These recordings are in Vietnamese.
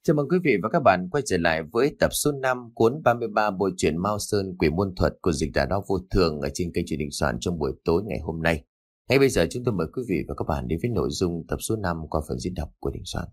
Chào mừng quý vị và các bạn quay trở lại với tập số 5 cuốn 33 bộ truyện Mao Sơn Quỷ Môn Thuật của dịch giả Đao Vô Thường ở trên kênh Truyện Đình Soạn trong buổi tối ngày hôm nay. Ngay bây giờ chúng tôi mời quý vị và các bạn đến với nội dung tập số 5 qua phần diễn đọc của Đình Soạn.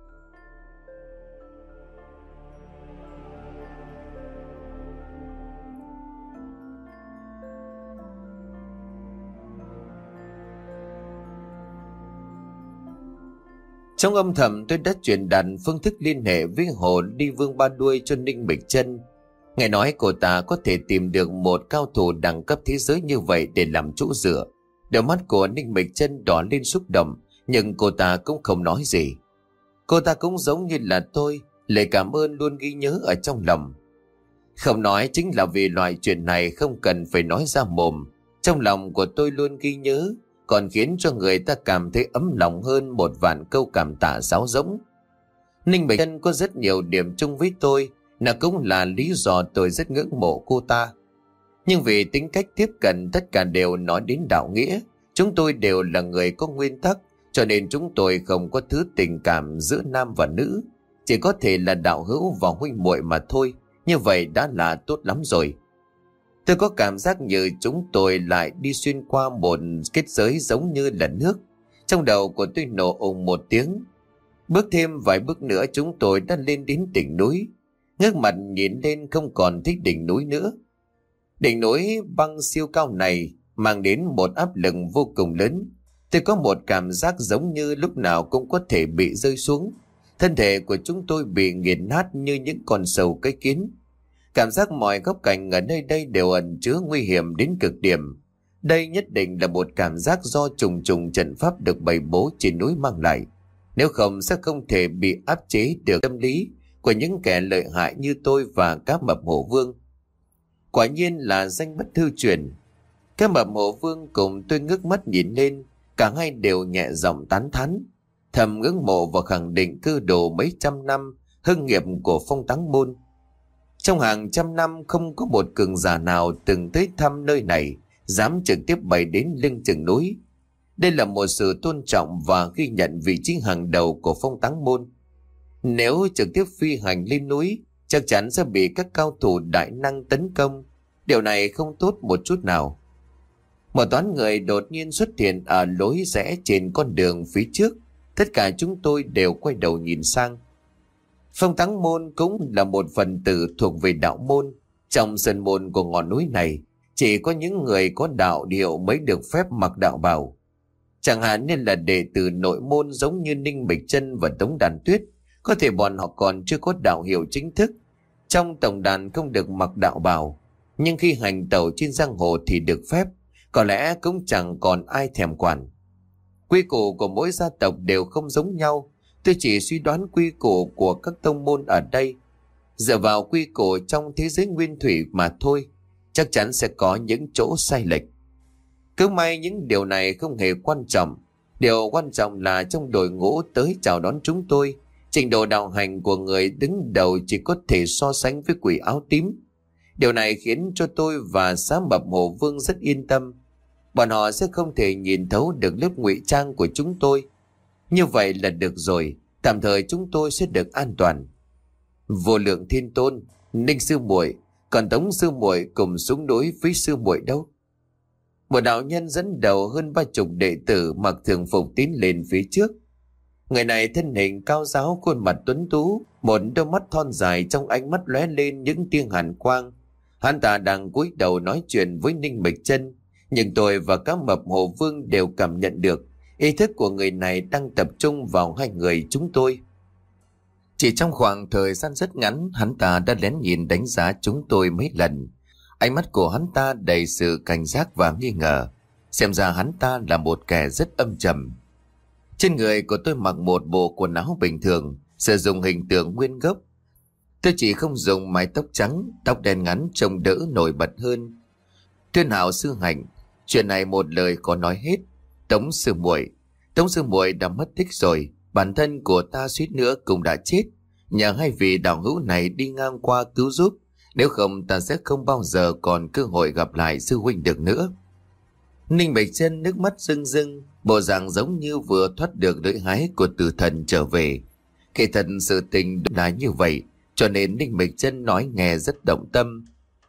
Trong âm thầm tôi đã truyền đạt phương thức liên hệ với Hồ Đi Vương Ba Đuôi cho Ninh Bịch Chân. Nghe nói cô ta có thể tìm được một cao thủ đẳng cấp thế giới như vậy để làm chỗ dựa. Đôi mắt của Ninh Bịch Chân đỏ lên xúc động, nhưng cô ta cũng không nói gì. Cô ta cũng giống như là tôi, lời cảm ơn luôn ghi nhớ ở trong lòng. Không nói chính là vì loại chuyện này không cần phải nói ra mồm. Trong lòng của tôi luôn ghi nhớ, còn khiến cho người ta cảm thấy ấm lòng hơn một vạn câu cảm tạ sáo rỗng. Ninh Bạch Chân có rất nhiều điểm chung với tôi, là cũng là lý do tôi rất ngưỡng mộ cô ta. Nhưng vì tính cách tiếp cận tất cả đều nói đến đạo nghĩa, chúng tôi đều là người có nguyên tắc, cho nên chúng tôi không có thứ tình cảm giữa nam và nữ, chỉ có thể là đạo hữu và huynh muội mà thôi. Như vậy đã là tốt lắm rồi. Tôi có cảm giác như chúng tôi lại đi xuyên qua một kết giới giống như là nước. Trong đầu của tôi nổ ùng một tiếng. Bước thêm vài bước nữa chúng tôi đã lên đến đỉnh núi. Ngước mặt nhìn lên không còn thích đỉnh núi nữa. Đỉnh núi băng siêu cao này mang đến một áp lực vô cùng lớn. Tôi có một cảm giác giống như lúc nào cũng có thể bị rơi xuống. Thân thể của chúng tôi bị nghiền nát như những con sầu cái kiến. Cảm giác mọi góc cạnh ở nơi đây đều ẩn chứa nguy hiểm đến cực điểm. Đây nhất định là một cảm giác do trùng trùng trận pháp được bày bố trên núi mang lại. Nếu không sẽ không thể bị áp chế được tâm lý của những kẻ lợi hại như tôi và Cá Mập Hổ Vương. Quả nhiên là danh bất hư truyền. Cá Mập Hổ Vương cùng tôi ngước mắt nhìn lên, cả hai đều nhẹ giọng tán thán, thầm ngưỡng mộ và khẳng định cư đồ mấy trăm năm hưng nghiệp của Phong Táng Môn. Trong hàng trăm năm không có một cường giả nào từng tới thăm nơi này dám trực tiếp bay đến lưng chừng núi. Đây là một sự tôn trọng và ghi nhận vị trí hàng đầu của Phong Táng Môn. Nếu trực tiếp phi hành lên núi, chắc chắn sẽ bị các cao thủ đại năng tấn công. Điều này không tốt một chút nào. Một toán người đột nhiên xuất hiện ở lối rẽ trên con đường phía trước. Tất cả chúng tôi đều quay đầu nhìn sang. Phong Táng Môn cũng là một phần tử thuộc về đạo môn. Trong sân môn của ngọn núi này, chỉ có những người có đạo điệu mới được phép mặc đạo bào. Chẳng hạn như là đệ tử nội môn giống như Ninh Bịch Chân và Tống Đàn Tuyết. Có thể bọn họ còn chưa có đạo hiệu chính thức. Trong tổng đàn không được mặc đạo bào, nhưng khi hành tẩu trên giang hồ thì được phép. Có lẽ cũng chẳng còn ai thèm quản. Quy củ của mỗi gia tộc đều không giống nhau. Tôi chỉ suy đoán quy củ của các tông môn ở đây. Dựa vào quy củ trong thế giới nguyên thủy mà thôi, chắc chắn sẽ có những chỗ sai lệch. Cứ may những điều này không hề quan trọng. Điều quan trọng là trong đội ngũ tới chào đón chúng tôi, trình độ đạo hành của người đứng đầu chỉ có thể so sánh với quỷ áo tím. Điều này khiến cho tôi và Xá Mập Hổ Vương rất yên tâm. Bọn họ sẽ không thể nhìn thấu được lớp ngụy trang của chúng tôi. Như vậy là được rồi, tạm thời chúng tôi sẽ được an toàn. Vô Lượng Thiên Tôn, Ninh sư muội, còn Tống sư muội cùng xuống núi với sư muội đâu? Một đạo nhân dẫn đầu hơn 30 đệ tử mặc thường phục tiến lên phía trước. Người này thân hình cao ráo, khuôn mặt tuấn tú, một đôi mắt thon dài trong ánh mắt lóe lên những tia hàn quang. Hắn ta đang cúi đầu nói chuyện với Ninh Bịch Chân, nhưng tôi và Cá Mập Hổ Vương đều cảm nhận được ý thức của người này đang tập trung vào hai người chúng tôi. Chỉ trong khoảng thời gian rất ngắn, hắn ta đã lén nhìn đánh giá chúng tôi mấy lần. Ánh mắt của hắn ta đầy sự cảnh giác và nghi ngờ. Xem ra hắn ta là một kẻ rất âm trầm. Trên người của tôi mặc một bộ quần áo bình thường, sử dụng hình tượng nguyên gốc. Tôi chỉ không dùng mái tóc trắng, tóc đen ngắn trông đỡ nổi bật hơn. Tuyên Hạo sư Hạnh, chuyện này một lời có nói hết. Tống sư muội đã mất tích rồi, bản thân của ta suýt nữa cũng đã chết. Nhờ hai vị đạo hữu này đi ngang qua cứu giúp, nếu không ta sẽ không bao giờ còn cơ hội gặp lại sư huynh được nữa. Ninh Bạch Chân nước mắt rưng rưng, bộ dạng giống như vừa thoát được lưỡi hái của tử thần trở về. Kỳ thật sự tình là như vậy, cho nên Ninh Mịch Chân nói nghe rất động tâm.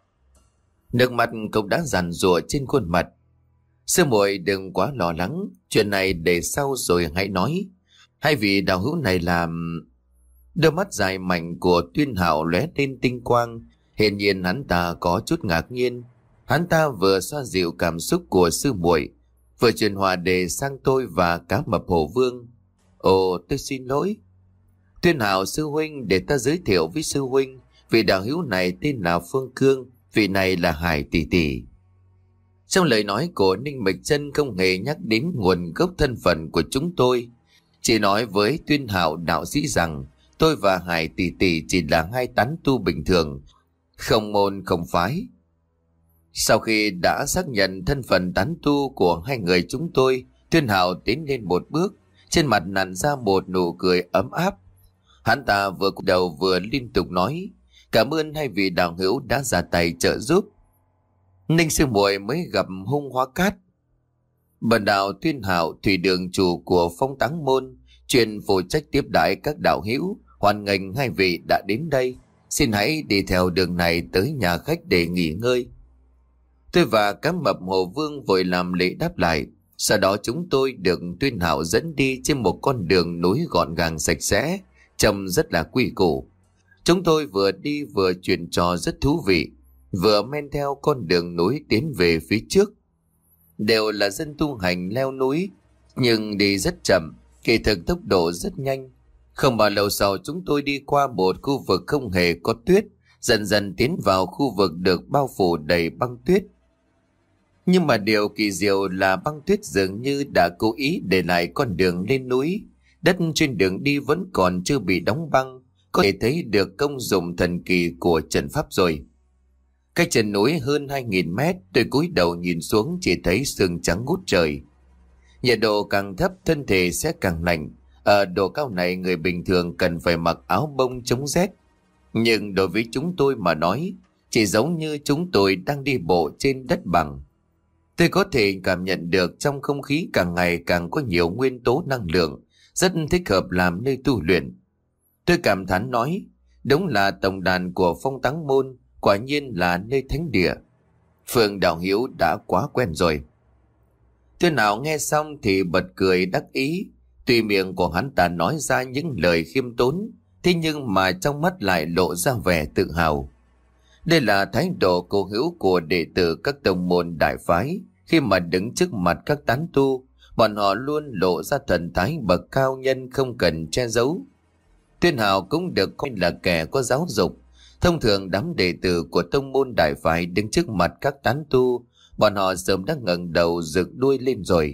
Nước mắt cũng đã giàn giụa trên khuôn mặt. Sư muội đừng quá lo lắng, chuyện này để sau rồi hãy nói. Hai vị đạo hữu này làm... Đôi mắt dài mảnh của Tuyên Hạo lóe lên tinh quang, hiển nhiên hắn ta có chút ngạc nhiên. Hắn ta vừa xoa dịu cảm xúc của sư muội, vừa truyền hòa đề sang tôi và Cá Mập Hổ Vương. Ồ, tôi xin lỗi. Tuyên Hạo sư huynh, để ta giới thiệu với sư huynh, vị đạo hữu này tên là Phương Cương, vị này là Hải tỷ tỷ. Trong lời nói của Ninh Mịch Chân không hề nhắc đến nguồn gốc thân phận của chúng tôi, chỉ nói với Tuyên Hạo đạo sĩ rằng tôi và Hải tỷ tỷ chỉ là hai tán tu bình thường, không môn không phái. Sau khi đã xác nhận thân phận tán tu của hai người chúng tôi, Tuyên Hạo tiến lên một bước, trên mặt nặn ra một nụ cười ấm áp. Hắn ta vừa cúi đầu vừa liên tục nói: cảm ơn hai vị đạo hữu đã ra tay trợ giúp. Ninh sư muội mới gặp hung hóa cát. Bần đạo Tuyên Hạo, thủy đường chủ của Phong Táng Môn, chuyên phụ trách tiếp đãi các đạo hữu, hoan nghênh hai vị đã đến đây. Xin hãy đi theo đường này tới nhà khách để nghỉ ngơi. Tôi và Cá Mập Hổ Vương vội làm lễ đáp lại. Sau đó chúng tôi được Tuyên Hạo dẫn đi trên một con đường núi gọn gàng sạch sẽ, trông rất là quy củ. Chúng tôi vừa đi vừa chuyện trò rất thú vị, vừa men theo con đường núi tiến về phía trước. Đều là dân tu hành leo núi, nhưng đi rất chậm, kỳ thực tốc độ rất nhanh. Không bao lâu sau chúng tôi đi qua một khu vực không hề có tuyết, dần dần tiến vào khu vực được bao phủ đầy băng tuyết. Nhưng mà điều kỳ diệu là băng tuyết dường như đã cố ý để lại con đường lên núi. Đất trên đường đi vẫn còn chưa bị đóng băng, có thể thấy được công dụng thần kỳ của trận pháp rồi. Cách chân núi hơn 2.000 mét, tôi cúi đầu nhìn xuống chỉ thấy sương trắng ngút trời. Nhiệt độ càng thấp thân thể sẽ càng lạnh. Ở độ cao này người bình thường cần phải mặc áo bông chống rét. Nhưng đối với chúng tôi mà nói, chỉ giống như chúng tôi đang đi bộ trên đất bằng. Tôi có thể cảm nhận được trong không khí càng ngày càng có nhiều nguyên tố năng lượng, rất thích hợp làm nơi tu luyện. Tôi cảm thán nói, đúng là tổng đàn của Phong Táng Môn, quả nhiên là nơi thánh địa. Phương đạo hữu đã quá quen rồi. Tuyên Hạo nghe xong thì bật cười đắc ý. Tuy miệng của hắn ta nói ra những lời khiêm tốn, thế nhưng mà trong mắt lại lộ ra vẻ tự hào. Đây là thái độ cố hữu của đệ tử các tông môn đại phái. Khi mà đứng trước mặt các tán tu, bọn họ luôn lộ ra thần thái bậc cao nhân không cần che giấu. Tuyên Hạo cũng được coi là kẻ có giáo dục. Thông thường đám đệ tử của tông môn đại phái đứng trước mặt các tán tu, bọn họ sớm đã ngẩng đầu dựng đuôi lên rồi.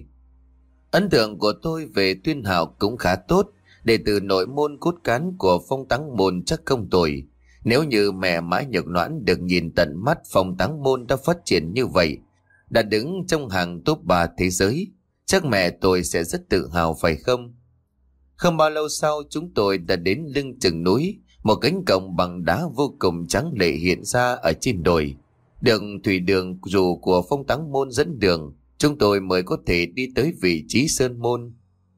Ấn tượng của tôi về Tuyên Hạo cũng khá tốt. Đệ tử nội môn cốt cán của Phong Táng Môn chắc không tồi. Nếu như mẹ Mã Nhược Noãn được nhìn tận mắt Phong Táng Môn đã phát triển như vậy, đã đứng trong hàng top 3 thế giới, chắc mẹ tôi sẽ rất tự hào phải không? Không bao lâu sau chúng tôi đã đến lưng chừng núi. Một cánh cổng bằng đá vô cùng trắng lệ hiện ra ở trên đồi. Đường thủy đường dù của Phong Táng Môn dẫn đường, chúng tôi mới có thể đi tới vị trí sơn môn.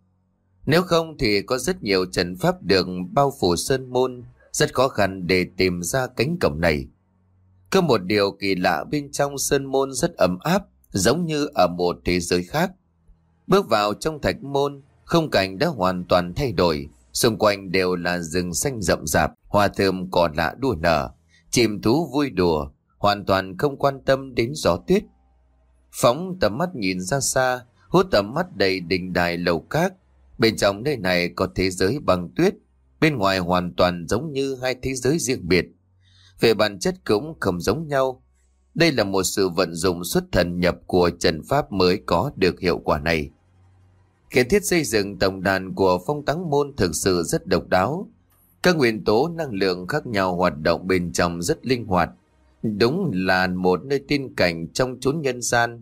Nếu không thì có rất nhiều trận pháp đường bao phủ sơn môn, rất khó khăn để tìm ra cánh cổng này. Có một điều kỳ lạ bên trong sơn môn rất ấm áp, giống như ở một thế giới khác. Bước vào trong thạch môn, khung cảnh đã hoàn toàn thay đổi. Xung quanh đều là rừng xanh rậm rạp, hoa thơm cỏ lạ đua nở, chim thú vui đùa, hoàn toàn không quan tâm đến gió tuyết. Phóng tầm mắt nhìn ra xa, hút tầm mắt đầy đình đài lầu các. Bên trong nơi này có thế giới băng tuyết, bên ngoài hoàn toàn giống như hai thế giới riêng biệt. Về bản chất cũng không giống nhau. Đây là một sự vận dụng xuất thần nhập của trận pháp mới có được hiệu quả này. Kiến thiết xây dựng tổng đàn của Phong Táng Môn thực sự rất độc đáo. Các nguyên tố năng lượng khác nhau hoạt động bên trong rất linh hoạt. Đúng là một nơi tiên cảnh trong chốn nhân gian.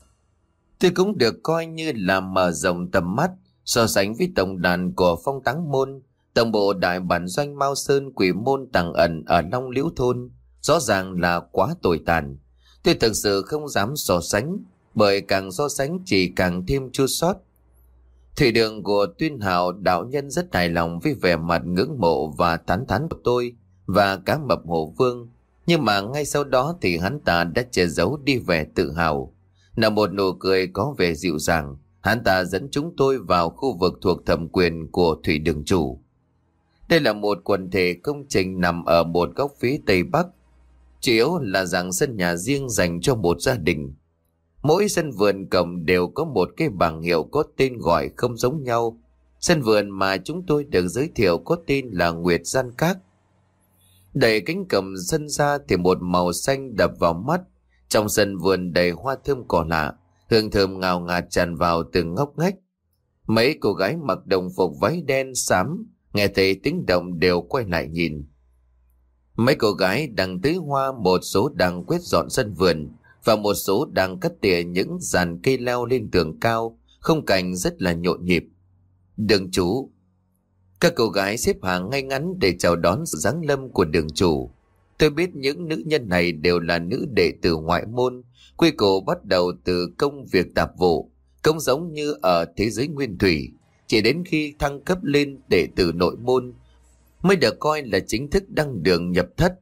Tôi cũng được coi như là mở rộng tầm mắt. So sánh với tổng đàn của Phong Táng Môn, tổng bộ đại bản doanh Mao Sơn Quỷ Môn tàng ẩn ở Long Liễu Thôn rõ ràng là quá tồi tàn. Tôi thực sự không dám so sánh, bởi càng so sánh chỉ càng thêm chua xót. Thủy đường của Tuyên Hào đạo nhân rất hài lòng với vẻ mặt ngưỡng mộ và tán thán của tôi và cá mập Hồ Vương. Nhưng mà ngay sau đó thì hắn ta đã che giấu đi vẻ tự hào. Nở một nụ cười có vẻ dịu dàng, hắn ta dẫn chúng tôi vào khu vực thuộc thẩm quyền của thủy đường chủ. Đây là một quần thể công trình nằm ở một góc phía tây bắc, chủ yếu là dạng sân nhà riêng dành cho một gia đình. Mỗi sân vườn cổng đều có một cái bảng hiệu có tên gọi không giống nhau. Sân vườn mà chúng tôi được giới thiệu có tên là Nguyệt Gian Các. Đẩy cánh cổng sân ra thì một màu xanh đập vào mắt. Trong sân vườn đầy hoa thơm cỏ lạ, hương thơm ngào ngạt tràn vào từng ngóc ngách. Mấy cô gái mặc đồng phục váy đen xám nghe thấy tiếng động đều quay lại nhìn. Mấy cô gái đang tưới hoa, một số đang quét dọn sân vườn và một số đang cắt tỉa những dàn cây leo lên tường cao. Khung cảnh rất là nhộn nhịp. Đường chủ. Các cô gái xếp hàng ngay ngắn để chào đón sự giáng lâm của đường chủ. Tôi biết những nữ nhân này đều là nữ đệ tử ngoại môn, quy củ bắt đầu từ công việc tạp vụ, cũng giống như ở thế giới nguyên thủy. Chỉ đến khi thăng cấp lên đệ tử nội môn mới được coi là chính thức đăng đường nhập thất.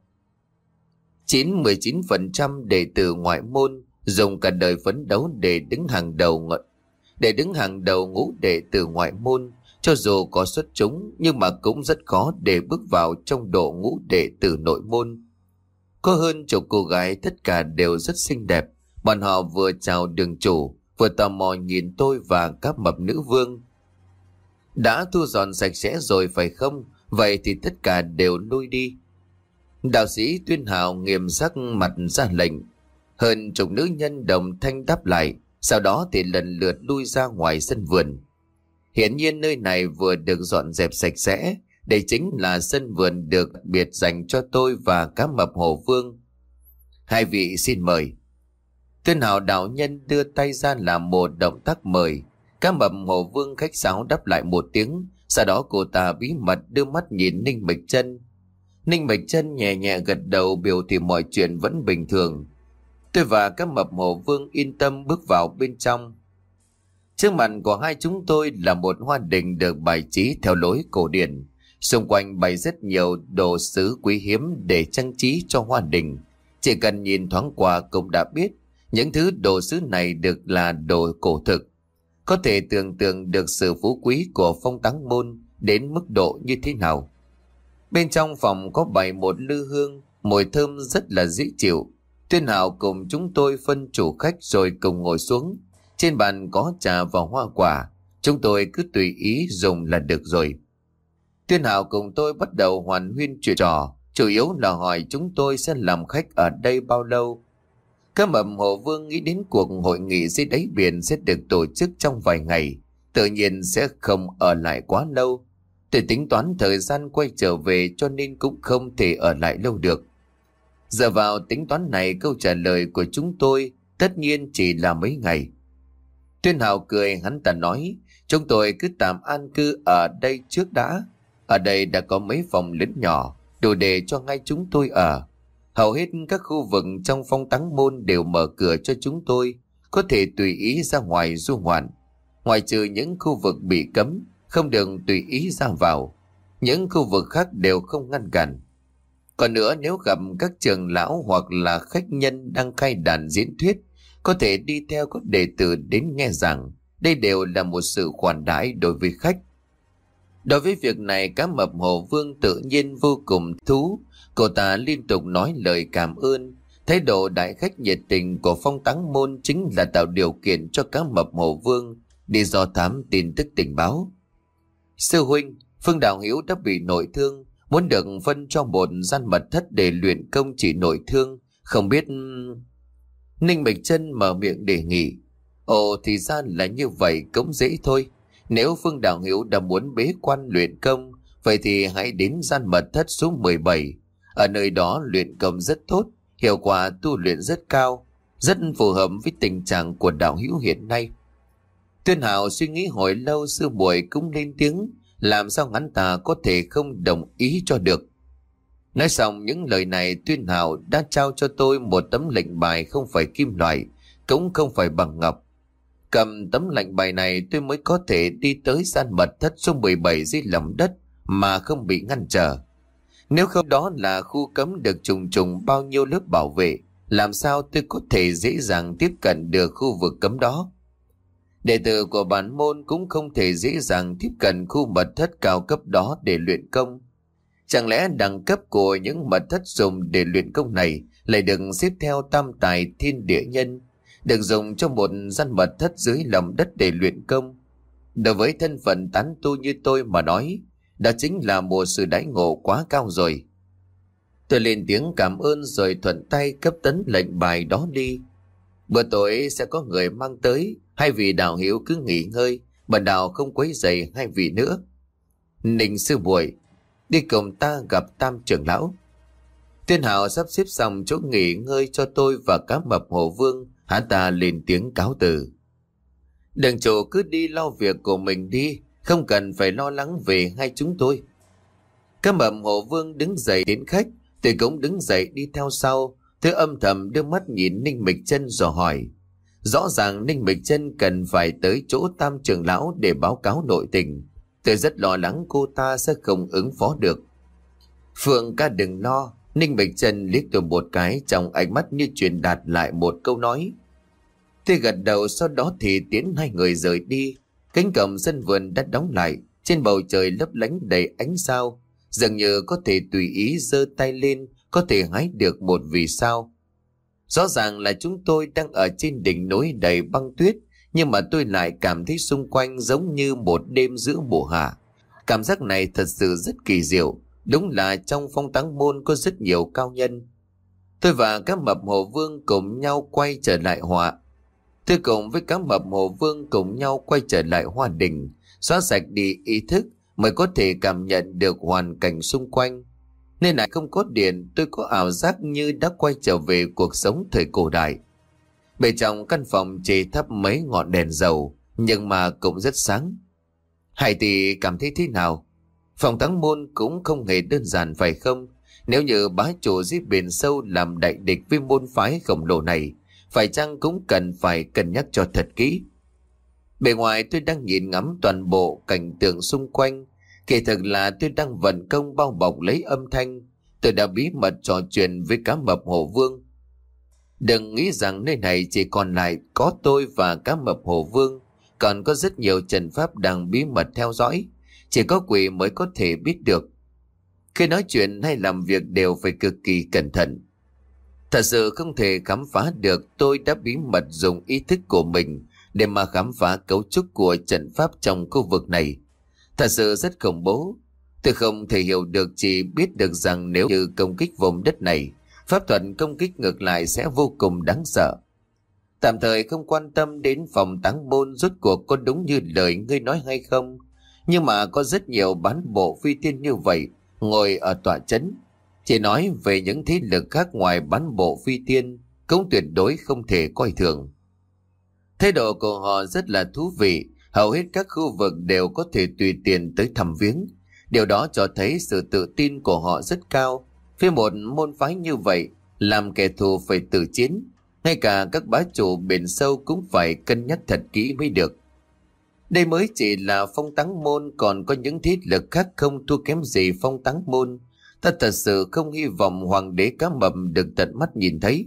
19% đệ tử ngoại môn dùng cả đời phấn đấu để đứng hàng đầu ngũ đệ tử ngoại môn. Cho dù có xuất chúng nhưng mà cũng rất khó để bước vào trong độ ngũ đệ tử nội môn. Có hơn chục cô gái, tất cả đều rất xinh đẹp. Bọn họ vừa chào đường chủ, vừa tò mò nhìn tôi và các mập nữ vương. Đã thu dọn sạch sẽ rồi phải không? Vậy thì tất cả đều lui đi. Đạo sĩ Tuyên Hào nghiêm sắc mặt ra lệnh. Hơn chục nữ nhân đồng thanh đáp lại, sau đó thì lần lượt lui ra ngoài sân vườn. Hiển nhiên nơi này vừa được dọn dẹp sạch sẽ. Đây chính là sân vườn được đặc biệt dành cho tôi và cá mập Hồ Vương. Hai vị xin mời. Tuyên Hào đạo nhân đưa tay ra làm một động tác mời. Cá mập Hồ Vương khách sáo đáp lại một tiếng. Sau đó cô ta bí mật đưa mắt nhìn Ninh Bạch Chân. Ninh Bạch Chân nhẹ nhẹ gật đầu biểu thị mọi chuyện vẫn bình thường. Tôi và cá mập Hồ Vương yên tâm bước vào bên trong. Trước mặt của hai chúng tôi là một hoa đình được bài trí theo lối cổ điển. Xung quanh bày rất nhiều đồ sứ quý hiếm để trang trí cho hoa đình. Chỉ cần nhìn thoáng qua cũng đã biết những thứ đồ sứ này được là đồ cổ thực. Có thể tưởng tượng được sự phú quý của Phong Táng Môn đến mức độ như thế nào. Bên trong phòng có bày một lư hương, mùi thơm rất là dễ chịu. Tuyên Hào cùng chúng tôi phân chủ khách rồi cùng ngồi xuống. Trên bàn có trà và hoa quả, chúng tôi cứ tùy ý dùng là được rồi. Tuyên Hào cùng tôi bắt đầu hoàn huyên chuyện trò, chủ yếu là hỏi chúng tôi sẽ làm khách ở đây bao lâu. Cá mập Hồ Vương nghĩ đến cuộc hội nghị dưới đáy biển sẽ được tổ chức trong vài ngày, tự nhiên sẽ không ở lại quá lâu. Tôi tính toán thời gian quay trở về cho nên cũng không thể ở lại lâu được. Dựa vào tính toán này, câu trả lời của chúng tôi tất nhiên chỉ là mấy ngày. Tuyên Hào cười, hắn ta nói, chúng tôi cứ tạm an cư ở đây trước đã. Ở đây đã có mấy phòng lớn nhỏ, đủ để cho ngay chúng tôi ở. Hầu hết các khu vực trong Phong Táng Môn đều mở cửa cho chúng tôi, có thể tùy ý ra ngoài du ngoạn. Ngoài trừ những khu vực bị cấm, không được tùy ý ra vào. Những khu vực khác đều không ngăn cản. Còn nữa, nếu gặp các trưởng lão hoặc là khách nhân đang khai đàn diễn thuyết, có thể đi theo các đệ tử đến nghe giảng. Đây đều là một sự khoản đãi đối với khách. Đối với việc này, cá mập Hồ Vương tự nhiên vô cùng thú. Cô ta liên tục nói lời cảm ơn. Thái độ đại khách nhiệt tình của Phong Táng Môn chính là tạo điều kiện cho cá mập Hồ Vương đi dò thám tin tức tình báo. Sư huynh, Phương Đạo Hữu đã bị nội thương, muốn được phân cho một gian mật thất để luyện công trị nội thương. Không biết... Ninh Bạch Chân mở miệng đề nghị. Ồ, thì ra là như vậy, cũng dễ thôi. Nếu Phương Đạo Hữu đã muốn bế quan luyện công, vậy thì hãy đến gian mật thất số 17. Ở nơi đó luyện công rất tốt, hiệu quả tu luyện rất cao, rất phù hợp với tình trạng của Đạo Hữu hiện nay. Tuyên Hào suy nghĩ hồi lâu, sư muội cũng lên tiếng, làm sao hắn ta có thể không đồng ý cho được. Nói xong những lời này, Tuyên Hào đã trao cho tôi một tấm lệnh bài không phải kim loại, cũng không phải bằng ngọc. Cầm tấm lệnh bài này tôi mới có thể đi tới gian mật thất số 17 dưới lòng đất mà không bị ngăn trở. Nếu không đó là khu cấm được trùng trùng bao nhiêu lớp bảo vệ, làm sao tôi có thể dễ dàng tiếp cận được khu vực cấm đó. Đệ tử của bản môn cũng không thể dễ dàng tiếp cận khu mật thất cao cấp đó để luyện công. Chẳng lẽ đẳng cấp của những mật thất dùng để luyện công này lại được xếp theo tam tài thiên địa nhân, được dùng cho một gian mật thất dưới lòng đất để luyện công? Đối với thân phận tán tu như tôi mà nói, đó chính là một sự đãi ngộ quá cao rồi. Tôi lên tiếng cảm ơn rồi thuận tay cấp tấn lệnh bài đó đi. Bữa tối sẽ có người mang tới, hai vị đạo hữu cứ nghỉ ngơi, bần đạo không quấy rầy hai vị nữa. Ninh sư muội, đi cùng ta gặp Tam trưởng lão. Tuyên Hạo sắp xếp xong chỗ nghỉ ngơi cho tôi và cá mập Hồ Vương, hắn ta lên tiếng cáo từ. Đường chủ cứ đi lo việc của mình đi, không cần phải lo lắng về hai chúng tôi. Cá mập Hồ Vương đứng dậy đến khách, tôi cũng đứng dậy đi theo sau. Tôi âm thầm đưa mắt nhìn Ninh Mịch Chân rồi hỏi. Rõ ràng Ninh Mịch Chân cần phải tới chỗ Tam trưởng lão để báo cáo nội tình. Tôi rất lo lắng cô ta sẽ không ứng phó được. Phượng ca đừng lo. Ninh Mịch Chân liếc tôi một cái, trong ánh mắt như truyền đạt lại một câu nói. Tôi gật đầu, sau đó thì tiễn hai người rời đi. Cánh cổng sân vườn đã đóng lại, trên bầu trời lấp lánh đầy ánh sao, dường như có thể tùy ý giơ tay lên có thể hái được một vì sao. Rõ ràng là chúng tôi đang ở trên đỉnh núi đầy băng tuyết, nhưng mà tôi lại cảm thấy xung quanh giống như một đêm giữa mùa hạ. Cảm giác này thật sự rất kỳ diệu. Đúng là trong Phong Táng Môn có rất nhiều cao nhân. Tôi và cá mập Hồ Vương cùng nhau quay trở lại Tôi cùng với cá mập Hồ Vương cùng nhau quay trở lại Hoa Đình, xóa sạch đi ý thức mới có thể cảm nhận được hoàn cảnh xung quanh. Nên lại không có điện, tôi có ảo giác như đã quay trở về cuộc sống thời cổ đại. Bên trong căn phòng chỉ thắp mấy ngọn đèn dầu, nhưng mà cũng rất sáng. Hải Tỷ cảm thấy thế nào? Phong Táng Môn cũng không hề đơn giản phải không? Nếu như bá chủ dưới biển sâu làm đại địch với môn phái khổng lồ này, phải chăng cũng cần phải cân nhắc cho thật kỹ. Bề ngoài tôi đang nhìn ngắm toàn bộ cảnh tượng xung quanh, kỳ thực là tôi đang vận công bao bọc lấy âm thanh. Tôi đã bí mật trò chuyện với cá mập Hồ Vương. Đừng nghĩ rằng nơi này chỉ còn lại có tôi và cá mập Hồ Vương, còn có rất nhiều trận pháp đang bí mật theo dõi, chỉ có quỷ mới có thể biết được. Khi nói chuyện hay làm việc đều phải cực kỳ cẩn thận. Thật sự không thể khám phá được tôi đã bí mật dùng ý thức của mình để mà khám phá cấu trúc của trận pháp trong khu vực này. Thật sự rất khủng bố. Tôi không thể hiểu được, chỉ biết được rằng nếu như công kích vùng đất này, pháp thuật công kích ngược lại sẽ vô cùng đáng sợ. Tạm thời không quan tâm đến Phong Táng Môn rốt cuộc có đúng như lời ngươi nói hay không, nhưng mà có rất nhiều bán bộ phi tiên như vậy ngồi ở tọa trấn. Chỉ nói về những thế lực khác ngoài bán bộ phi tiên cũng tuyệt đối không thể coi thường. Thái độ của họ rất là thú vị, hầu hết các khu vực đều có thể tùy tiện tới thăm viếng. Điều đó cho thấy sự tự tin của họ rất cao. Với một môn phái như vậy, làm kẻ thù phải tự chiến. Ngay cả các bá chủ biển sâu cũng phải cân nhắc thật kỹ mới được. Đây mới chỉ là Phong Táng Môn, còn có những thế lực khác không thua kém gì Phong Táng Môn. Ta thật sự không hy vọng hoàng đế cá mập được tận mắt nhìn thấy.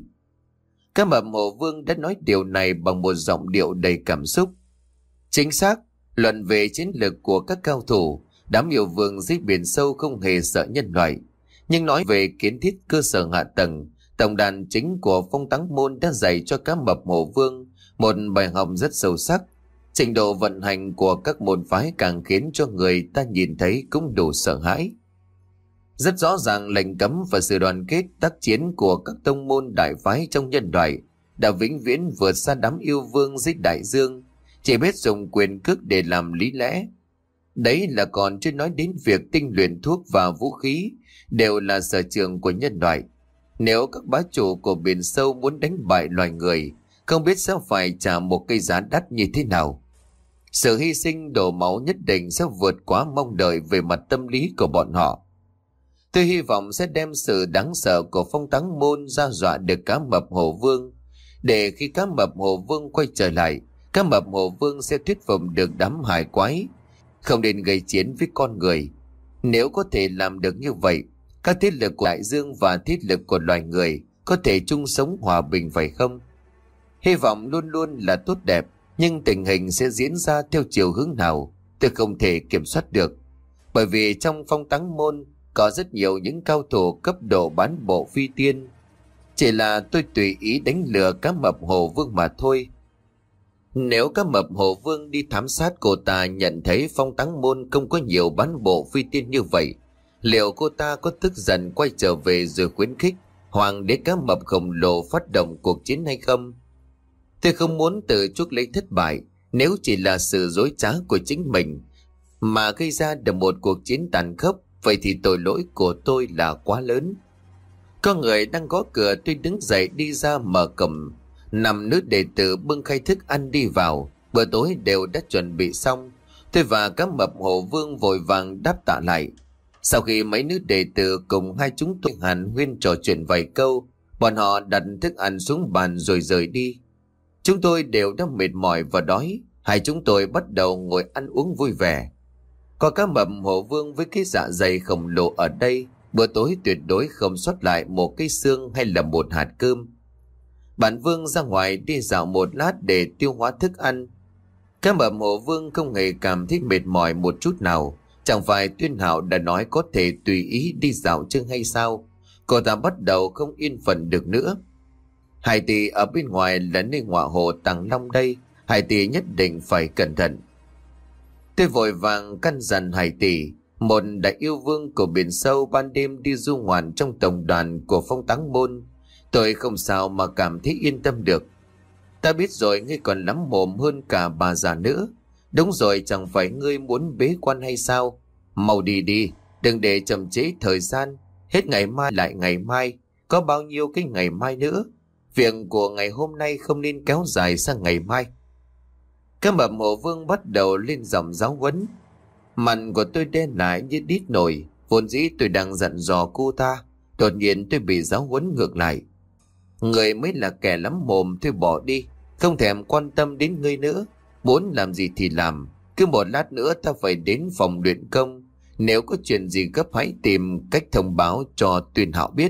Cá mập Hồ Vương đã nói điều này bằng một giọng điệu đầy cảm xúc. Chính xác, luận về chiến lược của các cao thủ, đám yêu vương dưới biển sâu không hề sợ nhân loại. Nhưng nói về kiến thiết cơ sở hạ tầng, tổng đàn chính của Phong Táng Môn đã dạy cho cá mập Hồ Vương một bài học rất sâu sắc. Trình độ vận hành của các môn phái càng khiến cho người ta nhìn thấy cũng đủ sợ hãi. Rất rõ ràng lệnh cấm và sự đoàn kết tác chiến của các tông môn đại phái trong nhân loại đã vĩnh viễn vượt xa đám yêu vương dưới đại dương, chỉ biết dùng quyền cước để làm lý lẽ. Đấy là còn chưa nói đến việc tinh luyện thuốc và vũ khí đều là sở trường của nhân loại. Nếu các bá chủ của biển sâu muốn đánh bại loài người, không biết sẽ phải trả một cái giá đắt như thế nào. Sự hy sinh đổ máu nhất định sẽ vượt quá mong đợi về mặt tâm lý của bọn họ. Tôi hy vọng sẽ đem sự đáng sợ của Phong Táng Môn ra dọa được cá mập Hồ Vương, để khi cá mập Hồ Vương quay trở lại, Cá mập Hồ Vương sẽ thuyết phục được đám hải quái không nên gây chiến với con người. Nếu có thể làm được như vậy, các thế lực của đại dương và thế lực của loài người có thể chung sống hòa bình phải không? Hy vọng luôn luôn là tốt đẹp, nhưng tình hình sẽ diễn ra theo chiều hướng nào tôi không thể kiểm soát được. Bởi vì trong Phong Táng Môn có rất nhiều những cao thủ cấp độ bán bộ phi tiên. Chỉ là tôi tùy ý đánh lừa cá mập Hồ Vương mà thôi. Nếu cá mập Hồ Vương đi thám sát cô ta nhận thấy Phong Táng Môn không có nhiều bán bộ phi tiên như vậy, liệu cô ta có tức giận quay trở về rồi khuyến khích hoàng đế cá mập khổng lồ phát động cuộc chiến hay không? Tôi không muốn tự chuốc lấy thất bại. Nếu chỉ là sự dối trá của chính mình mà gây ra được một cuộc chiến tàn khốc, vậy thì tội lỗi của tôi là quá lớn. Có người đang gõ cửa, tôi đứng dậy đi ra mở cổng. Năm nữ đệ tử bưng khay thức ăn đi vào. Bữa tối đều đã chuẩn bị xong. Tôi và cá mập Hồ Vương vội vàng đáp tạ lại. Sau khi mấy nữ đệ tử cùng hai chúng tôi hàn huyên trò chuyện vài câu, bọn họ đặt thức ăn xuống bàn rồi rời đi. Chúng tôi đều đã mệt mỏi và đói. Hai chúng tôi bắt đầu ngồi ăn uống vui vẻ. Có cá mập Hồ Vương với cái dạ dày khổng lồ ở đây, bữa tối tuyệt đối không sót lại một cái xương hay là một hạt cơm. Bản Vương ra ngoài đi dạo một lát để tiêu hóa thức ăn. Cá mập Hồ Vương không hề cảm thấy mệt mỏi một chút nào. Chẳng phải Tuyên Hạo đã nói có thể tùy ý đi dạo chứ hay sao? Cô ta bắt đầu không yên phận được nữa. Hải tỷ ở bên ngoài là nơi ngọa hồ Tàng Long đây, Hải tỷ nhất định phải cẩn thận. Tôi vội vàng căn dặn Hải tỷ, một đại yêu vương của biển sâu ban đêm đi du ngoạn trong tổng đoàn của Phong Táng Môn. Tôi không sao mà cảm thấy yên tâm được. Ta biết rồi, ngươi còn lắm mồm hơn cả bà già nữa. Đúng rồi, chẳng phải ngươi muốn bế quan hay sao? Mau đi đi, đừng để chậm trễ thời gian. Hết ngày mai lại ngày mai, có bao nhiêu cái ngày mai nữa. Việc của ngày hôm nay không nên kéo dài sang ngày mai. Cá mập Hồ Vương bắt đầu lên giọng giáo huấn. Mặt của tôi đen lại như đít nổi. Vốn dĩ tôi đang dặn dò cô ta, đột nhiên tôi bị giáo huấn ngược lại. Người mới là kẻ lắm mồm, thôi bỏ đi, không thèm quan tâm đến ngươi nữa. Muốn làm gì thì làm, cứ một lát nữa ta phải đến phòng luyện công. Nếu có chuyện gì gấp hãy tìm cách thông báo cho Tuyên Hạo biết.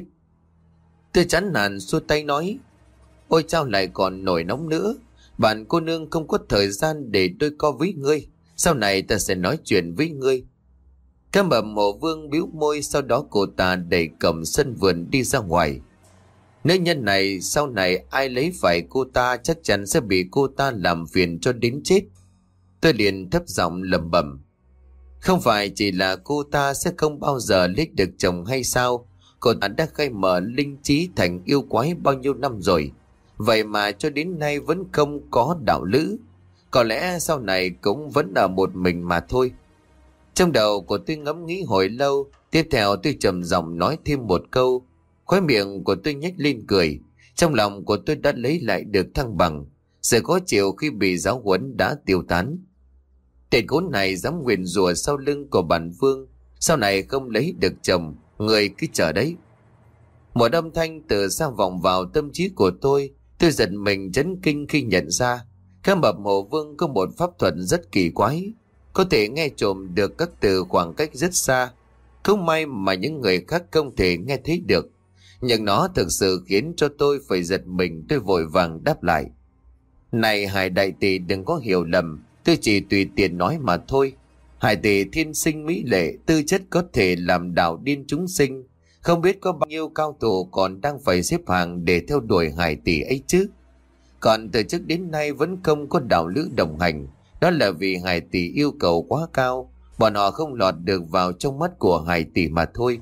Tôi chán nản xua tay nói, ôi chao lại còn nổi nóng nữa. Bạn cô nương không có thời gian để đôi co với ngươi. Sau này ta sẽ nói chuyện với ngươi. Cá mập Hồ Vương bĩu môi, sau đó cô ta đẩy cổng sân vườn đi ra ngoài. Nữ nhân này sau này ai lấy phải cô ta chắc chắn sẽ bị cô ta làm phiền cho đến chết. Tôi liền thấp giọng lẩm bẩm, không phải chỉ là cô ta sẽ không bao giờ lấy được chồng hay sao? Cô ta đã khai mở linh trí thành yêu quái bao nhiêu năm rồi, vậy mà cho đến nay vẫn không có đạo lữ. Có lẽ sau này cũng vẫn ở một mình mà thôi. Trong đầu của tôi ngẫm nghĩ hồi lâu. Tiếp theo tôi trầm giọng nói thêm một câu. Khóe miệng của tôi nhếch lên cười. Trong lòng của tôi đã lấy lại được thăng bằng. Sự khó chịu khi bị giáo huấn đã tiêu tán. Tên khốn này dám nguyền rủa sau lưng của bản Vương, sau này không lấy được chồng, người cứ chờ đấy. Một âm thanh từ xa vọng vào tâm trí của tôi. Tôi giật mình chấn kinh khi nhận ra cá mập Hồ Vương có một pháp thuật rất kỳ quái, có thể nghe trộm được các từ khoảng cách rất xa. Không may mà những người khác không thể nghe thấy được, nhưng nó thực sự khiến cho tôi phải giật mình. Tôi vội vàng đáp lại, này Hải đại tỷ đừng có hiểu lầm, tôi chỉ tùy tiện nói mà thôi. Hải tỷ thiên sinh mỹ lệ, tư chất có thể làm đảo điên chúng sinh. Không biết có bao nhiêu cao thủ còn đang phải xếp hàng để theo đuổi Hải tỷ ấy chứ. Còn từ trước đến nay vẫn không có đạo lữ đồng hành. Đó là vì Hải tỷ yêu cầu quá cao, bọn họ không lọt được vào trong mắt của Hải tỷ mà thôi.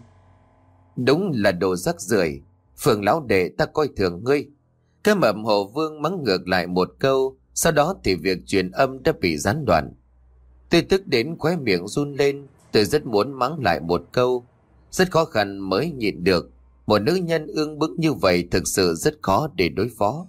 Đúng là đồ rác rưởi, Phượng lão đệ ta coi thường ngươi. Cá mập Hồ Vương mắng ngược lại một câu. Sau đó thì việc truyền âm đã bị gián đoạn. Tôi tức đến khóe miệng run lên. Tôi rất muốn mắng lại một câu, rất khó khăn mới nhịn được. Một nữ nhân ương bức như vậy thực sự rất khó để đối phó.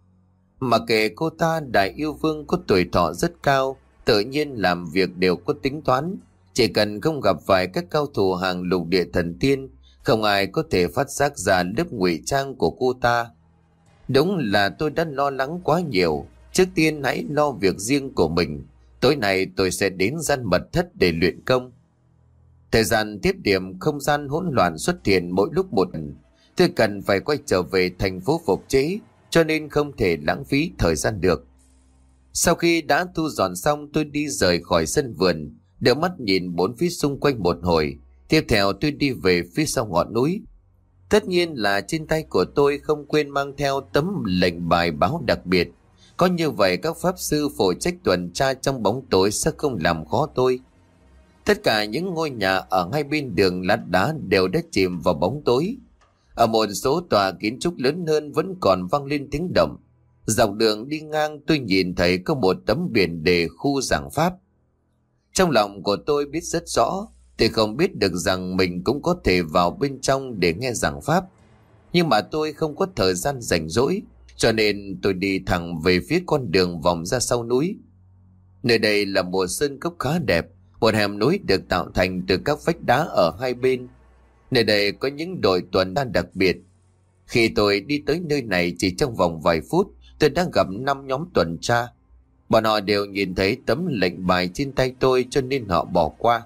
Mà kể cô ta, đại yêu vương có tuổi thọ rất cao, tự nhiên làm việc đều có tính toán. Chỉ cần không gặp phải các cao thủ hàng lục địa thần tiên, không ai có thể phát giác ra lớp ngụy trang của cô ta. Đúng là tôi đã lo lắng quá nhiều. Trước tiên hãy lo việc riêng của mình. Tối nay tôi sẽ đến gian mật thất để luyện công. Thời gian tiếp điểm không gian hỗn loạn xuất hiện mỗi lúc một lần. Tôi cần phải quay trở về thành phố phục chế, cho nên không thể lãng phí thời gian được. Sau khi đã thu dọn xong, tôi đi rời khỏi sân vườn, đưa mắt nhìn bốn phía xung quanh một hồi. Tiếp theo tôi đi về phía sau ngọn núi. Tất nhiên là trên tay của tôi không quên mang theo tấm lệnh bài báo đặc biệt. Có như vậy các pháp sư phụ trách tuần tra trong bóng tối sẽ không làm khó tôi. Tất cả những ngôi nhà ở hai bên đường lát đá đều đã chìm vào bóng tối. Ở một số tòa kiến trúc lớn hơn vẫn còn vang lên tiếng động. Dọc đường đi ngang tôi nhìn thấy có một tấm biển đề khu giảng pháp. Trong lòng của tôi biết rất rõ, tôi không biết được rằng mình cũng có thể vào bên trong để nghe giảng pháp. Nhưng mà tôi không có thời gian rảnh rỗi, cho nên tôi đi thẳng về phía con đường vòng ra sau núi. Nơi đây là một sơn cốc khá đẹp, một hẻm núi được tạo thành từ các vách đá ở hai bên. Nơi đây có những đội tuần tra đặc biệt. Khi tôi đi tới nơi này chỉ trong vòng vài phút, tôi đã gặp 5 nhóm tuần tra. Bọn họ đều nhìn thấy tấm lệnh bài trên tay tôi cho nên họ bỏ qua.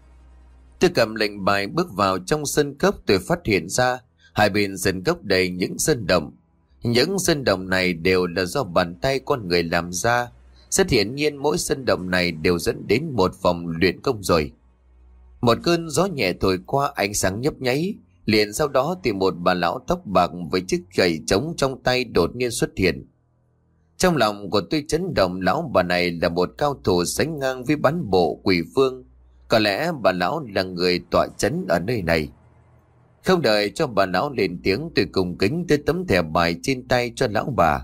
Tôi cầm lệnh bài bước vào trong sân cốc, tôi phát hiện ra hai bên sân cốc đầy những sơn động. Những sơn động này đều là do bàn tay con người làm ra. Rất hiển nhiên mỗi sơn động này đều dẫn đến một vòng luyện công rồi. Một cơn gió nhẹ thổi qua, ánh sáng nhấp nháy. Liền sau đó thì một bà lão tóc bạc với chiếc gậy trống trong tay đột nhiên xuất hiện. Trong lòng của tôi chấn động, lão bà này là một cao thủ sánh ngang với bán bộ quỷ vương. Có lẽ bà lão là người tọa chấn ở nơi này. Không đợi cho bà lão lên tiếng, tôi cùng kính tới tấm thẻ bài trên tay cho lão bà.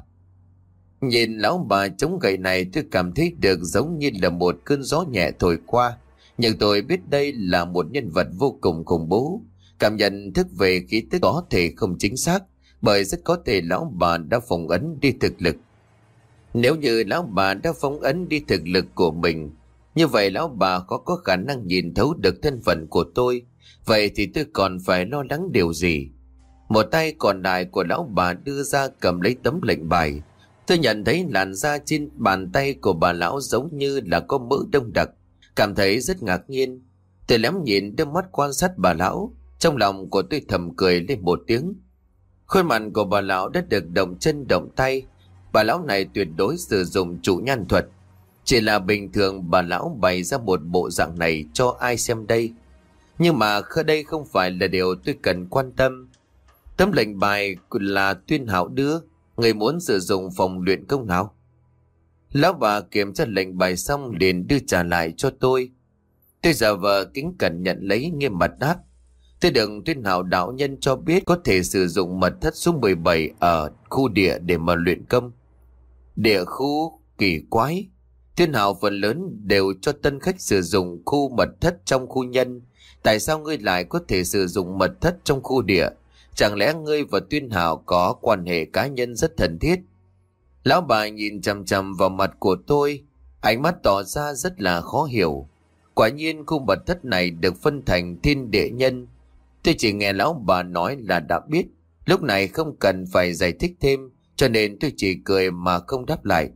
Nhìn lão bà chống gậy này, tôi cảm thấy được giống như là một cơn gió nhẹ thổi qua. Nhưng tôi biết đây là một nhân vật vô cùng khủng bố. Cảm nhận thức về khí tức có thể không chính xác, bởi rất có thể lão bà đã phong ấn đi thực lực. Nếu như lão bà đã phong ấn đi thực lực của mình, như vậy lão bà có khả năng nhìn thấu được thân phận của tôi. Vậy thì tôi còn phải lo lắng điều gì? Một tay còn lại của lão bà đưa ra cầm lấy tấm lệnh bài. Tôi nhận thấy làn da trên bàn tay của bà lão giống như là có mỡ đông đặc, cảm thấy rất ngạc nhiên. Tôi lém nhìn đôi mắt quan sát bà lão, trong lòng của tôi thầm cười lên một tiếng. Khuôn mặt của bà lão đã được động chân động tay. Bà lão này tuyệt đối sử dụng trụ nhan thuật. Chỉ là bình thường bà lão bày ra một bộ dạng này cho ai xem đây. Nhưng mà đây không phải là điều tôi cần quan tâm. Tấm lệnh bài là Tuyên Hạo đưa, người muốn sử dụng phòng luyện công nào? Lão bà kiểm tra lệnh bài xong liền đưa trả lại cho tôi. Tôi giả vờ kính cẩn nhận lấy, nghiêm mặt đáp: tôi được Tuyên Hạo đạo nhân cho biết có thể sử dụng mật thất số 17 ở khu địa để mà luyện công. Địa khu kỳ quái. Tuyên Hạo phần lớn đều cho tân khách sử dụng khu mật thất trong khu nhân. Tại sao ngươi lại có thể sử dụng mật thất trong khu địa? Chẳng lẽ ngươi và Tuyên Hạo có quan hệ cá nhân rất thân thiết? Lão bà nhìn chằm chằm vào mặt của tôi, ánh mắt tỏ ra rất là khó hiểu. Quả nhiên khu mật thất này được phân thành thiên địa nhân. Tôi chỉ nghe lão bà nói là đã biết, lúc này không cần phải giải thích thêm, cho nên tôi chỉ cười mà không đáp lại.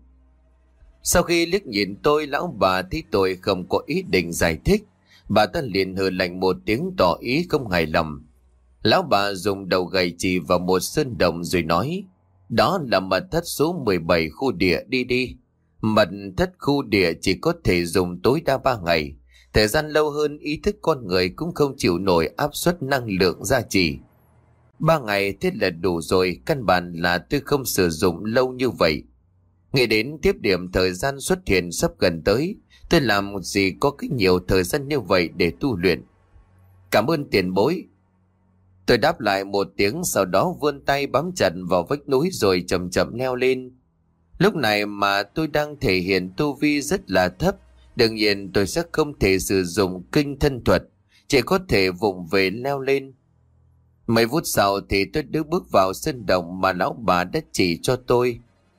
Sau khi liếc nhìn tôi, lão bà thấy tôi không có ý định giải thích, bà ta liền hừ lạnh một tiếng tỏ ý không hài lòng. Lão bà dùng đầu gậy chỉ vào một sơn động rồi nói: đó là mật thất số 17 khu địa, đi đi. Mật thất khu địa chỉ có thể dùng tối đa 3 ngày. Thời gian lâu hơn ý thức con người cũng không chịu nổi áp suất năng lượng gia trì. 3 ngày thế là đủ rồi, căn bản là tôi không sử dụng lâu như vậy. Nghĩ đến tiếp điểm thời gian xuất hiện sắp gần tới, tôi làm một gì có cái nhiều thời gian như vậy để tu luyện. Cảm ơn tiền bối. Tôi đáp lại một tiếng, sau đó vươn tay bám chặt vào vách núi rồi chậm chậm leo lên. Lúc này mà tôi đang thể hiện tu vi rất là thấp, đương nhiên tôi sẽ không thể sử dụng kinh thân thuật, chỉ có thể vụng về leo lên. Mấy phút sau thì tôi được bước vào sân động mà lão bà đã chỉ cho tôi.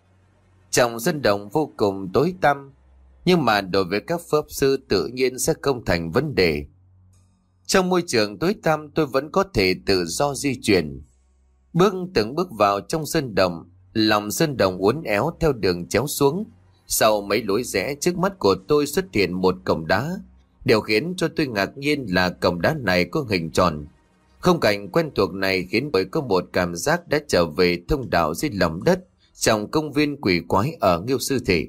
Trong sân động vô cùng tối tăm, nhưng mà đối với các pháp sư tự nhiên sẽ không thành vấn đề. Trong môi trường tối tăm tôi vẫn có thể tự do di chuyển. Từng bước vào trong sân động, Lòng sơn đồng uốn éo theo đường chéo xuống. Sau mấy lối rẽ, trước mắt của tôi xuất hiện một cổng đá. Điều khiến cho tôi ngạc nhiên là cổng đá này có hình tròn. Khung cảnh quen thuộc này khiến tôi có một cảm giác đã trở về thông đạo dưới lòng đất trong công viên quỷ quái ở Nghiêu Sư Thị.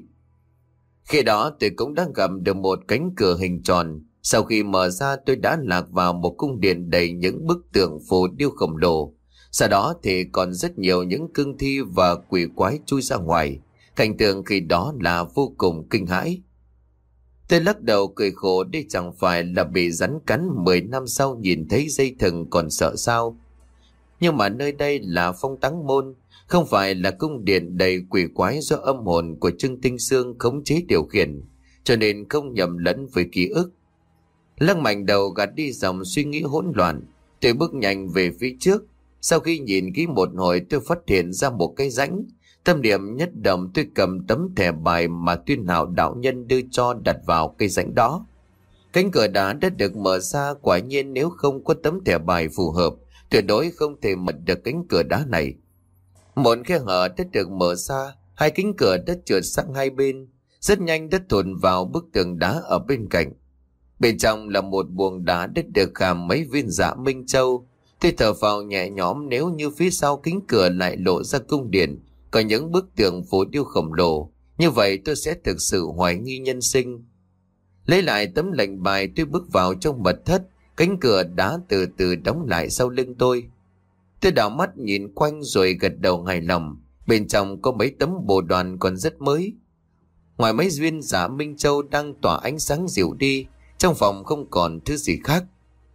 Khi đó tôi cũng đã gặp được một cánh cửa hình tròn. Sau khi mở ra, tôi đã lạc vào một cung điện đầy những bức tượng phù điêu khổng lồ. Sau đó thì còn rất nhiều những cương thi và quỷ quái chui ra ngoài. Cảnh tượng khi đó là vô cùng kinh hãi. Tôi lắc đầu cười khổ, đây chẳng phải là bị rắn cắn 10 năm sau nhìn thấy dây thừng còn sợ sao. Nhưng mà nơi đây là Phong Táng Môn, không phải là cung điện đầy quỷ quái do âm hồn của Trương Tinh Sương khống chế điều khiển, cho nên không nhầm lẫn với ký ức. Lăng mạnh đầu gạt đi dòng suy nghĩ hỗn loạn, tôi bước nhanh về phía trước. Sau khi nhìn kỹ một hồi, tôi phát hiện ra một cái rãnh. Tâm niệm nhất động, tôi cầm tấm thẻ bài mà Tuyên Hạo đạo nhân đưa cho đặt vào cây rãnh đó. Cánh cửa đá đã được mở ra, quả nhiên nếu không có tấm thẻ bài phù hợp, tuyệt đối không thể mở được cánh cửa đá này. Một khe hở đã được mở ra, hai cánh cửa đã trượt sang hai bên, rất nhanh đã thuần vào bức tường đá ở bên cạnh. Bên trong là một buồng đá đã được khảm mấy viên dạ minh châu. Tôi thở phào nhẹ nhõm, nếu như phía sau cánh cửa lại lộ ra cung điện có những bức tượng phù điêu khổng lồ, như vậy tôi sẽ thực sự hoài nghi nhân sinh. Lấy lại tấm lệnh bài, tôi bước vào trong mật thất. Cánh cửa đá từ từ đóng lại sau lưng tôi. Tôi đảo mắt nhìn quanh rồi gật đầu hài lòng. Bên trong có mấy tấm bồ đoàn còn rất mới. Ngoài mấy viên dạ minh châu đang tỏa ánh sáng dịu đi, trong phòng không còn thứ gì khác.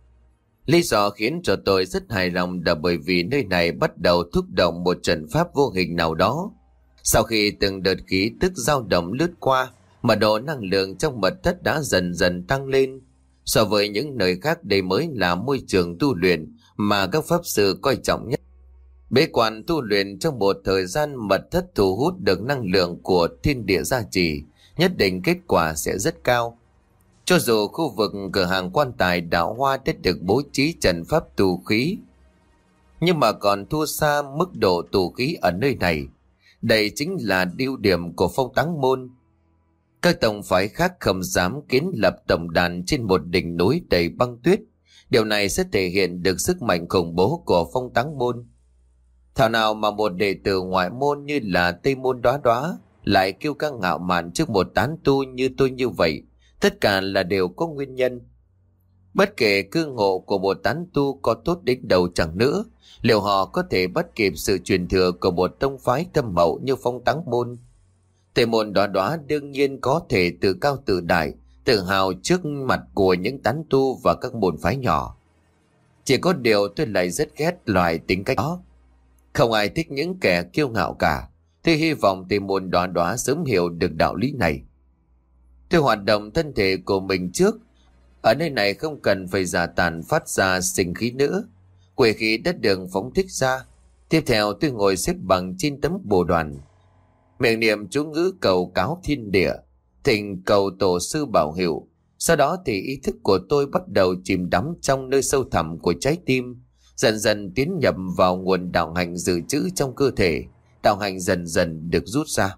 Lý do khiến cho tôi rất hài lòng là bởi vì nơi này bắt đầu thúc động một trận pháp vô hình nào đó. Sau khi từng đợt khí tức dao động lướt qua, mật độ năng lượng trong mật thất đã dần dần tăng lên. So với những nơi khác, đây mới là môi trường tu luyện mà các pháp sư coi trọng nhất. Bế quan tu luyện trong một thời gian, mật thất thu hút được năng lượng của thiên địa gia trì, nhất định kết quả sẽ rất cao. Cho dù khu vực cửa hàng quan tài Đạo Hoa đã được bố trí trận pháp tù khí, nhưng mà còn thua xa mức độ tù khí ở nơi này. Đây chính là ưu điểm của Phong Táng Môn. Các tông phái khác không dám kiến lập tổng đàn trên một đỉnh núi đầy băng tuyết. Điều này sẽ thể hiện được sức mạnh khủng bố của Phong Táng Môn. Thảo nào mà một đệ tử ngoại môn như là Tây Môn Đóa Đóa lại kiêu căng ngạo mạn trước một tán tu như tôi như vậy. Tất cả là đều có nguyên nhân. Bất kể cư ngộ của một tán tu có tốt đến đâu chẳng nữa, liệu họ có thể bắt kịp sự truyền thừa của một tông phái thâm hậu như Phong Táng Môn? Tây Môn Đóa Đóa đương nhiên có thể tự cao tự đại, tự hào trước mặt của những tán tu và các môn phái nhỏ. Chỉ có điều tôi lại rất ghét loại tính cách đó. Không ai thích những kẻ kiêu ngạo cả. Tôi hy vọng Tây Môn Đóa Đóa sớm hiểu được đạo lý này. Tôi hoạt động thân thể của mình trước. Ở nơi này không cần phải giả tàn phát ra sinh khí nữa. Quỷ khí đã được phóng thích ra. Tiếp theo tôi ngồi xếp bằng trên tấm bồ đoàn, miệng niệm chú ngữ cầu cáo thiên địa, thỉnh cầu tổ sư bảo hiệu. Sau đó thì ý thức của tôi bắt đầu chìm đắm trong nơi sâu thẳm của trái tim, dần dần tiến nhập vào nguồn đạo hạnh dự trữ trong cơ thể. Đạo hạnh dần dần được rút ra.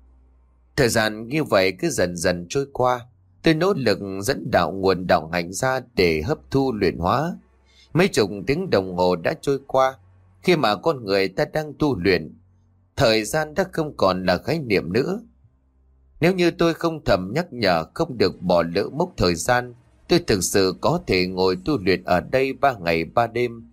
Thời gian như vậy cứ dần dần trôi qua. Tôi nỗ lực dẫn đạo nguồn đạo hạnh ra để hấp thu luyện hóa. Mấy chục tiếng đồng hồ đã trôi qua. Khi mà con người ta đang tu luyện, thời gian đã không còn là khái niệm nữa. Nếu như tôi không thầm nhắc nhở không được bỏ lỡ mốc thời gian, tôi thực sự có thể ngồi tu luyện ở đây 3 ngày 3 đêm.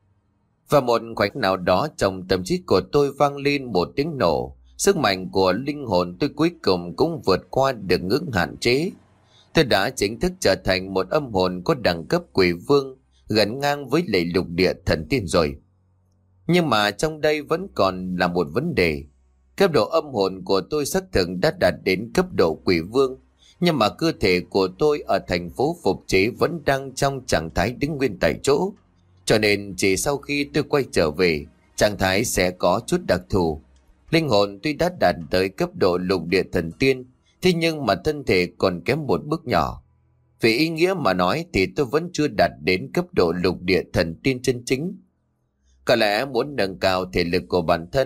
Và một khoảnh nào đó trong tâm trí của tôi vang lên một tiếng nổ. Sức mạnh của linh hồn tôi cuối cùng cũng vượt qua được ngưỡng hạn chế. Tôi đã chính thức trở thành một âm hồn có đẳng cấp quỷ vương, gần ngang với lệ lục địa thần tiên rồi. Nhưng mà trong đây vẫn còn là một vấn đề. Cấp độ âm hồn của tôi xác thực đã đạt đến cấp độ quỷ vương, nhưng mà cơ thể của tôi ở thành phố phục chế vẫn đang trong trạng thái đứng nguyên tại chỗ. Cho nên chỉ sau khi tôi quay trở về, trạng thái sẽ có chút đặc thù. Linh hồn tuy đã đạt tới cấp độ lục địa thần tiên, thế nhưng mà thân thể còn kém một bước nhỏ. Về ý nghĩa mà nói thì tôi vẫn chưa đạt đến cấp độ lục địa thần tiên chân chính. Có lẽ muốn nâng cao thể lực của bản thân,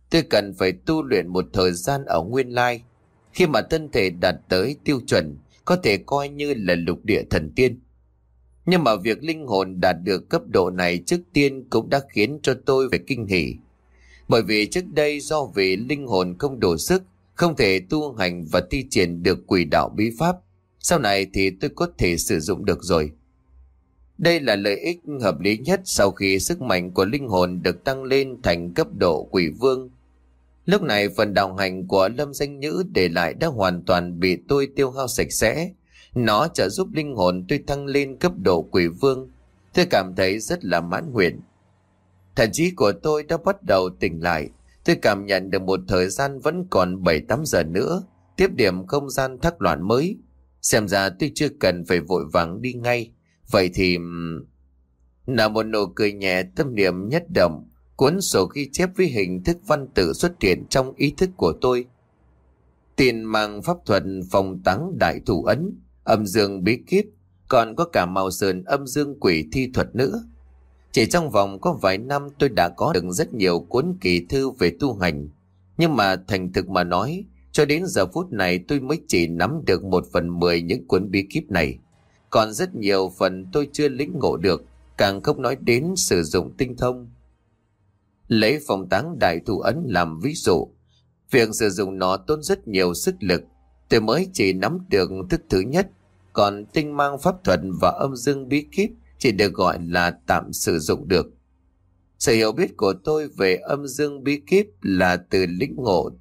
Tôi cần phải tu luyện một thời gian ở nguyên lai. Khi mà thân thể đạt tới tiêu chuẩn, có thể coi như là lục địa thần tiên. Nhưng mà việc linh hồn đạt được cấp độ này trước tiên cũng đã khiến cho tôi phải kinh hỉ. Bởi vì trước đây do vì linh hồn không đủ sức, không thể tu hành và thi triển được quỷ đạo bí pháp. Sau này thì tôi có thể sử dụng được rồi. Đây là lợi ích hợp lý nhất sau khi sức mạnh của linh hồn được tăng lên thành cấp độ quỷ vương. Lúc này phần đạo hành của Lâm Danh Nhữ để lại đã hoàn toàn bị tôi tiêu hao sạch sẽ. Nó trợ giúp linh hồn tôi thăng lên cấp độ quỷ vương. Tôi cảm thấy rất là mãn nguyện. Thần trí của tôi đã bắt đầu tỉnh lại. Tôi cảm nhận được một thời gian vẫn còn 7-8 giờ nữa, tiếp điểm không gian thác loạn mới. Xem ra tôi chưa cần phải vội vàng đi ngay. Vậy thì... Nở một nụ cười nhẹ, tâm niệm nhất động, cuốn sổ ghi chép với hình thức văn tự xuất hiện trong ý thức của tôi. Tiền mang pháp thuật phòng táng đại thủ ấn, âm dương bí kíp, còn có cả màu sơn âm dương quỷ thi thuật nữa. Chỉ trong vòng có vài năm tôi đã có được rất nhiều cuốn kỳ thư về tu hành. Nhưng mà thành thực mà nói, cho đến giờ phút này tôi mới chỉ nắm được 1/10 những cuốn bí kíp này. Còn rất nhiều phần tôi chưa lĩnh ngộ được, càng không nói đến sử dụng tinh thông. Lấy phòng táng đại thủ ấn làm ví dụ, việc sử dụng nó tốn rất nhiều sức lực. Tôi mới chỉ nắm được thức thứ nhất, còn tinh mang pháp thuật và âm dương bí kíp chỉ được gọi là tạm sử dụng được. Sự hiểu biết của tôi về âm dương bí kíp là từ lĩnh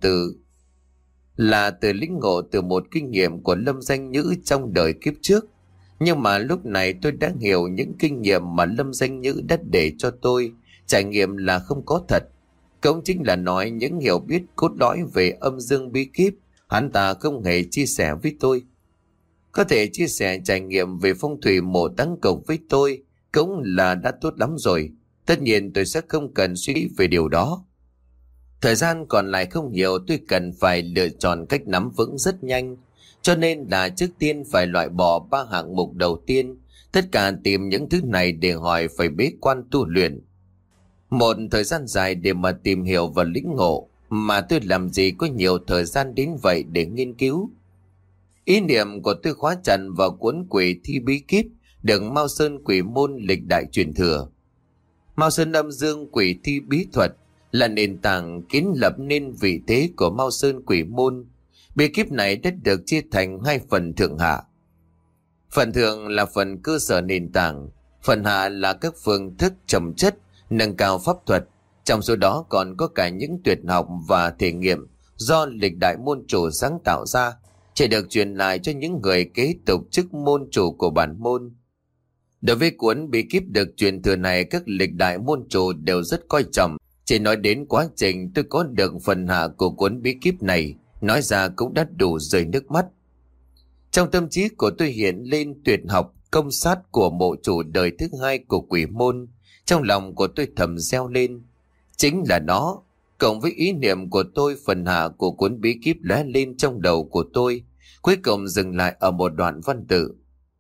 ngộ từ một kinh nghiệm của Lâm Danh Nhữ trong đời kiếp trước. Nhưng mà lúc này tôi đã hiểu những kinh nghiệm mà Lâm Danh Nhữ đã để cho tôi trải nghiệm là không có thật. Cũng chính là nói những hiểu biết cốt lõi về âm dương bí kíp hắn ta không hề chia sẻ với tôi. Có thể chia sẻ trải nghiệm về phong thủy mộ Tăng Cộc với tôi cũng là đã tốt lắm rồi. Tất nhiên tôi sẽ không cần suy nghĩ về điều đó. Thời gian còn lại không nhiều, tôi cần phải lựa chọn cách nắm vững rất nhanh. Cho nên là trước tiên phải loại bỏ 3 hạng mục đầu tiên. Tất cả tìm những thứ này để hỏi phải bế quan tu luyện. Một thời gian dài để mà tìm hiểu và lĩnh ngộ, mà tôi làm gì có nhiều thời gian đến vậy để nghiên cứu. Ý niệm của tôi khóa chặt vào cuốn quỷ thi bí kíp được Mao Sơn Quỷ Môn lịch đại truyền thừa. Mao Sơn âm dương quỷ thi bí thuật là nền tảng kiến lập nên vị thế của Mao Sơn Quỷ Môn. Bí kíp này đã được chia thành 2 phần thượng hạ. Phần thượng là phần cơ sở nền tảng, phần hạ là các phương thức trồng chất, nâng cao pháp thuật. Trong số đó còn có cả những tuyệt học và thể nghiệm do lịch đại môn chủ sáng tạo ra, chỉ được truyền lại cho những người kế tục chức môn chủ của bản môn. Đối với cuốn bí kíp được truyền thừa này, các lịch đại môn chủ đều rất coi trọng. Chỉ nói đến quá trình tôi có được phần hạ của cuốn bí kíp này, nói ra cũng đã đủ rơi nước mắt. Trong tâm trí của tôi hiện lên tuyệt học công sát của mộ chủ đời thứ 2 của quỷ môn. Trong lòng của tôi thầm reo lên, chính là nó. Cộng với ý niệm của tôi, phần hạ của cuốn bí kíp lóe lên trong đầu của tôi, cuối cùng dừng lại ở một đoạn văn tự.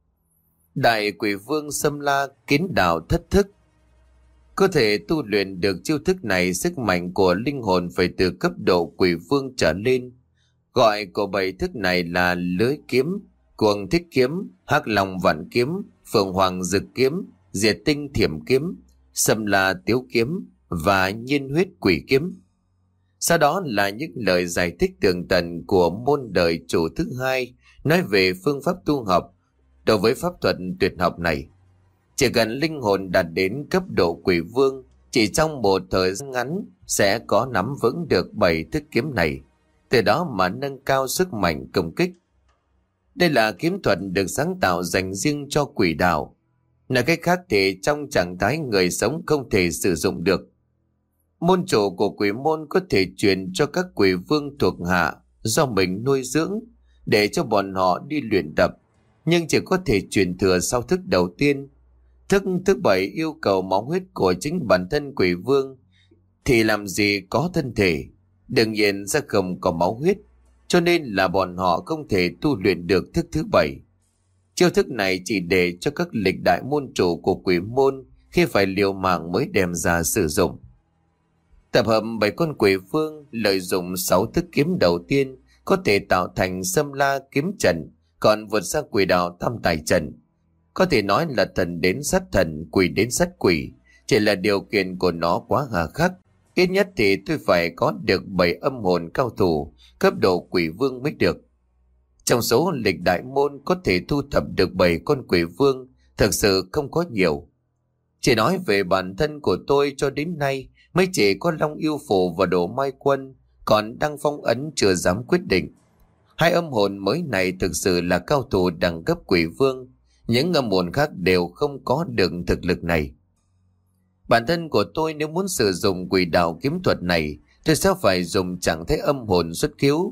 Đại quỷ vương xâm la kiến đạo thất thức. Có thể tu luyện được chiêu thức này, sức mạnh của linh hồn phải từ cấp độ quỷ vương trở lên. Gọi của 7 thức này là lưới kiếm, cuồng thích kiếm, hắc long vạn kiếm, phượng hoàng dực kiếm, diệt tinh thiểm kiếm, xâm la tiếu kiếm và nhiên huyết quỷ kiếm. Sau đó là những lời giải thích tường tận của môn đời chủ thứ 2, nói về phương pháp tu học đối với pháp thuật tuyệt học này. Chỉ cần linh hồn đạt đến cấp độ quỷ vương, chỉ trong một thời gian ngắn sẽ có nắm vững được 7 thức kiếm này, từ đó mà nâng cao sức mạnh công kích. Đây là kiếm thuật được sáng tạo dành riêng cho quỷ đạo. Nói cách khác thì trong trạng thái người sống không thể sử dụng được. Môn chủ của quỷ môn có thể truyền cho các quỷ vương thuộc hạ do mình nuôi dưỡng để cho bọn họ đi luyện tập, nhưng chỉ có thể truyền thừa sau thức đầu tiên. Thức thứ 7 yêu cầu máu huyết của chính bản thân quỷ vương, thì làm gì có thân thể, đương nhiên sẽ không có máu huyết, cho nên là bọn họ không thể tu luyện được thức thứ 7. Chiêu thức này chỉ để cho các lịch đại môn chủ của quỷ môn khi phải liều mạng mới đem ra sử dụng. Tập hợp 7 con quỷ vương, lợi dụng 6 thức kiếm đầu tiên có thể tạo thành Sâm La kiếm trận, còn vượt sang quỷ đạo Tam Tài trận. Có thể nói là thần đến sát thần, quỷ đến sát quỷ, chỉ là điều kiện của nó quá hà khắc. Ít nhất thì tôi phải có được 7 âm hồn cao thủ cấp độ quỷ vương mới được. Trong số lịch đại môn có thể thu thập được 7 con quỷ vương thực sự không có nhiều. Chỉ nói về bản thân của tôi cho đến nay mới chỉ có Long Yêu Phù và Đồ Mai Quân, còn Đăng Phong Ấn chưa dám quyết định. Hai âm hồn mới này thực sự là cao thủ đẳng cấp quỷ vương, những âm hồn khác đều không có được thực lực này. Bản thân của tôi nếu muốn sử dụng quỷ đạo kiếm thuật này, tôi sẽ phải dùng trạng thái âm hồn xuất khiếu.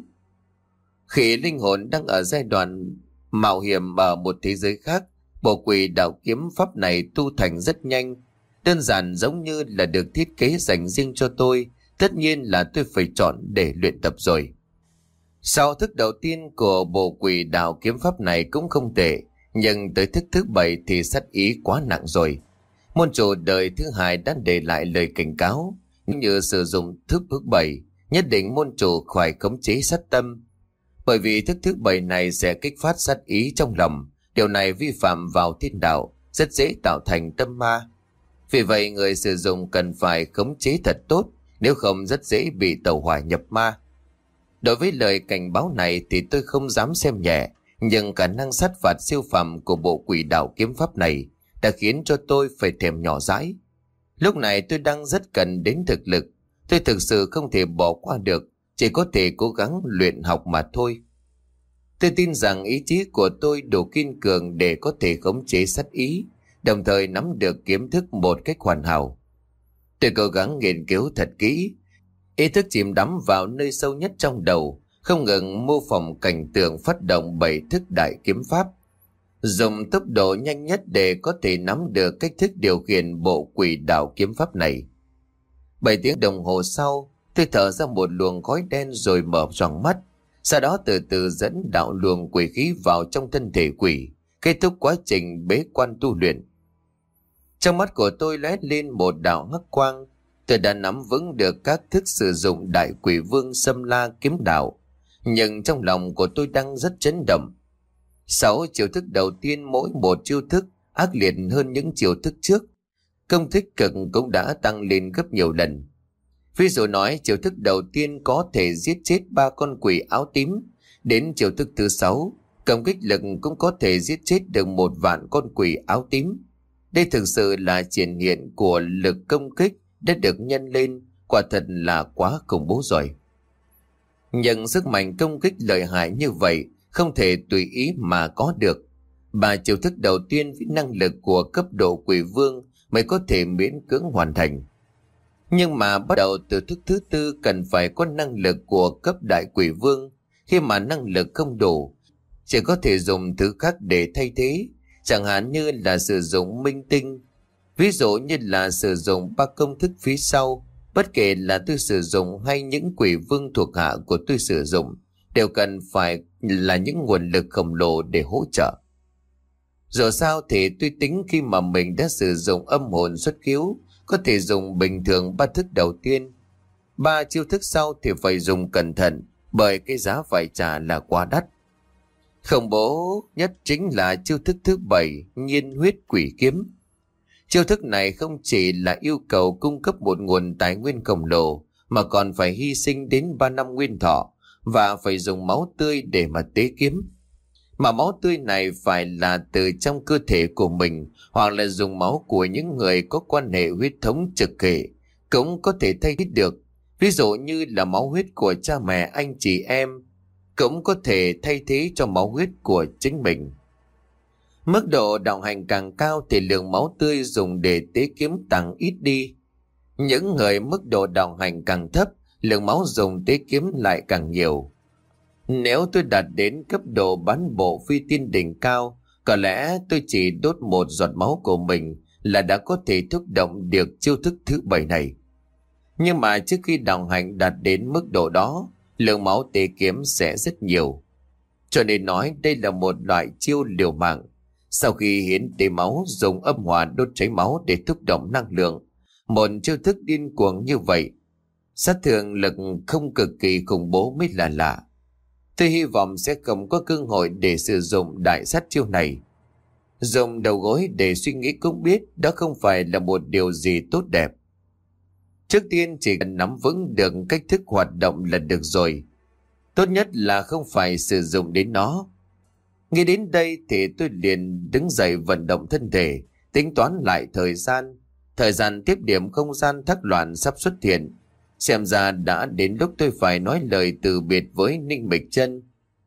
Khi linh hồn đang ở giai đoạn mạo hiểm ở một thế giới khác, bộ quỷ đạo kiếm pháp này tu thành rất nhanh, đơn giản giống như là được thiết kế dành riêng cho tôi. Tất nhiên là tôi phải chọn để luyện tập rồi. Sau thức đầu tiên của bộ quỷ đạo kiếm pháp này cũng không tệ, nhưng tới thức thứ 7 thì sát ý quá nặng rồi. Môn chủ đời thứ 2 đã để lại lời cảnh cáo, như sử dụng thức thứ 7, nhất định môn chủ phải khống chế sát tâm. Bởi vì thức thứ 7 này sẽ kích phát sát ý trong lòng, điều này vi phạm vào thiên đạo, rất dễ tạo thành tâm ma. Vì vậy người sử dụng cần phải khống chế thật tốt, nếu không rất dễ bị tẩu hỏa nhập ma. Đối với lời cảnh báo này thì tôi không dám xem nhẹ, nhưng khả năng sát phạt siêu phàm của bộ quỷ đạo kiếm pháp này đã khiến cho tôi phải thèm nhỏ dãi. Lúc này tôi đang rất cần đến thực lực, tôi thực sự không thể bỏ qua được, chỉ có thể cố gắng luyện học mà thôi. Tôi tin rằng ý chí của tôi đủ kiên cường để có thể khống chế sát ý, đồng thời nắm được kiếm thức một cách hoàn hảo. Tôi cố gắng nghiên cứu thật kỹ, ý thức chìm đắm vào nơi sâu nhất trong đầu, không ngừng mô phỏng cảnh tượng phát động 7 thức đại kiếm pháp, dùng tốc độ nhanh nhất để có thể nắm được cách thức điều khiển bộ quỷ đạo kiếm pháp này. 7 tiếng đồng hồ sau, tôi thở ra một luồng khói đen rồi mở choàng mắt, sau đó từ từ dẫn đạo luồng quỷ khí vào trong thân thể quỷ, kết thúc quá trình bế quan tu luyện. Trong mắt của tôi lóe lên một đạo hắc quang, tôi đã nắm vững được các thức sử dụng đại quỷ vương Sâm La kiếm đạo, nhưng trong lòng của tôi đang rất chấn động. 6 chiêu thức đầu tiên mỗi một chiêu thức ác liệt hơn những chiêu thức trước, công thức cực cũng đã tăng lên gấp nhiều lần. Ví dụ nói chiêu thức đầu tiên có thể giết chết 3 con quỷ áo tím, đến chiêu thức thứ 6, công kích lực cũng có thể giết chết được 1.000.000 con quỷ áo tím. Đây thực sự là triển hiện của lực công kích đã được nhân lên, quả thật là quá khủng bố rồi. Nhưng sức mạnh công kích lợi hại như vậy không thể tùy ý mà có được. 3 chiêu thức đầu tiên với năng lực của cấp độ quỷ vương mới có thể miễn cưỡng hoàn thành. Nhưng mà bắt đầu từ thức thứ 4 cần phải có năng lực của cấp đại quỷ vương. Khi mà năng lực không đủ, chỉ có thể dùng thứ khác để thay thế, chẳng hạn như là sử dụng minh tinh. Ví dụ như là sử dụng 3 công thức phía sau, bất kể là tôi sử dụng hay những quỷ vương thuộc hạ của tôi sử dụng, đều cần phải là những nguồn lực khổng lồ để hỗ trợ. Dù sao thì tôi tính khi mà mình đã sử dụng âm hồn xuất khiếu, có thể dùng bình thường 3 thức đầu tiên. 3 chiêu thức sau thì phải dùng cẩn thận, bởi cái giá phải trả là quá đắt. Khủng bố nhất chính là chiêu thức thứ 7, nhiên huyết quỷ kiếm. Chiêu thức này không chỉ là yêu cầu cung cấp một nguồn tài nguyên khổng lồ, mà còn phải hy sinh đến 3 năm nguyên thọ, và phải dùng máu tươi để mà tế kiếm. Mà máu tươi này phải là từ trong cơ thể của mình, hoặc là dùng máu của những người có quan hệ huyết thống trực hệ, cũng có thể thay thế được. Ví dụ như là máu huyết của cha mẹ, anh chị em, cũng có thể thay thế cho máu huyết của chính mình. Mức độ đạo hành càng cao thì lượng máu tươi dùng để tế kiếm tăng ít đi. Những người mức độ đạo hành càng thấp, lượng máu dùng tế kiếm lại càng nhiều. Nếu tôi đạt đến cấp độ bán bộ phi tiên đỉnh cao, có lẽ tôi chỉ đốt một giọt máu của mình là đã có thể thúc động được chiêu thức thứ 7 này. Nhưng mà trước khi đạo hành đạt đến mức độ đó, lượng máu tế kiếm sẽ rất nhiều. Cho nên nói đây là một loại chiêu liều mạng. Sau khi hiến tế máu, dùng âm hỏa đốt cháy máu để thúc động năng lượng. Một chiêu thức điên cuồng như vậy, Sát thương lực không cực kỳ khủng bố mới là lạ. Tôi hy vọng sẽ không có cơ hội để sử dụng đại sát chiêu này. Dùng đầu gối để suy nghĩ cũng biết đó không phải là một điều gì tốt đẹp. Trước tiên chỉ cần nắm vững được cách thức hoạt động là được rồi. Tốt nhất là không phải sử dụng đến nó. Nghĩ đến đây thì tôi liền đứng dậy vận động thân thể, tính toán lại thời gian. Thời gian tiếp điểm không gian thác loạn sắp xuất hiện. Xem ra đã đến lúc tôi phải nói lời từ biệt với Ninh Mịch Chân.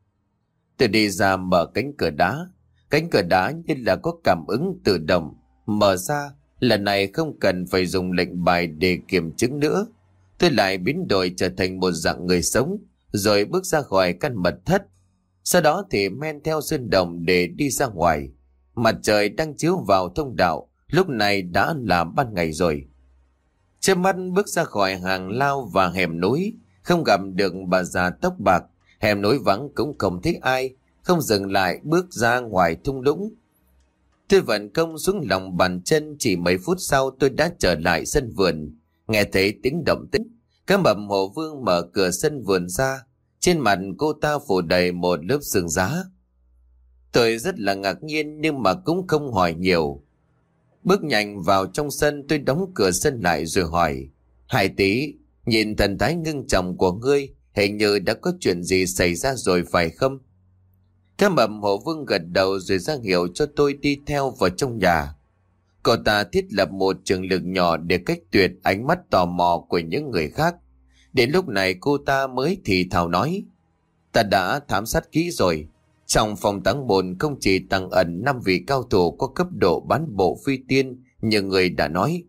Tôi đi ra mở cánh cửa đá. Cánh cửa đá như là có cảm ứng tự động mở ra. Lần này không cần phải dùng lệnh bài để kiểm chứng nữa. Tôi lại biến đổi trở thành một dạng người sống, rồi bước ra khỏi căn mật thất. Sau đó thì men theo sơn đồng để đi ra ngoài. Mặt trời đang chiếu vào thông đạo, lúc này đã là ban ngày rồi. Chớp mắt bước ra khỏi hàng lao và hẻm núi, không gặp được bà già tóc bạc. Hẻm núi vắng cũng không thấy ai, không dừng lại bước ra ngoài thung lũng. Tôi vận công xuống lòng bàn chân, chỉ mấy phút sau tôi đã trở lại sân vườn. Nghe thấy tiếng động tĩnh, cá mập Hồ Vương mở cửa sân vườn ra. Trên mặt cô ta phủ đầy một lớp sương giá. Tôi rất là ngạc nhiên nhưng mà cũng không hỏi nhiều. Bước nhanh vào trong sân, tôi đóng cửa sân lại rồi hỏi: Hải Tý, nhìn thần thái ngưng trọng của ngươi, hình như đã có chuyện gì xảy ra rồi phải không? Cá mập Hồ Vương gật đầu rồi ra hiệu cho tôi đi theo vào trong nhà. Cậu ta thiết lập một trường lực nhỏ để cách tuyệt ánh mắt tò mò của những người khác. Đến lúc này cô ta mới thì thào nói: Ta đã thám sát kỹ rồi. Trong phòng táng môn không chỉ tàng ẩn 5 vị cao thủ có cấp độ bán bộ phi tiên như người đã nói.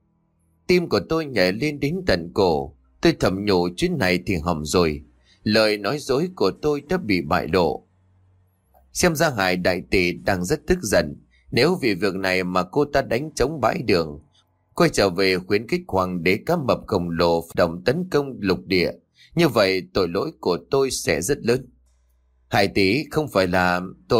Tim của tôi nhảy lên đến tận cổ. Tôi thầm nhủ chuyến này thì hỏng rồi. Lời nói dối của tôi đã bị bại lộ. Xem ra Hải đại tỷ đang rất tức giận. Nếu vì việc này mà cô ta đánh trống bãi đường, quay trở về khuyến khích hoàng đế cá mập khổng lồ động tấn công lục địa, như vậy tội lỗi của tôi sẽ rất lớn. Hải tỷ, không phải là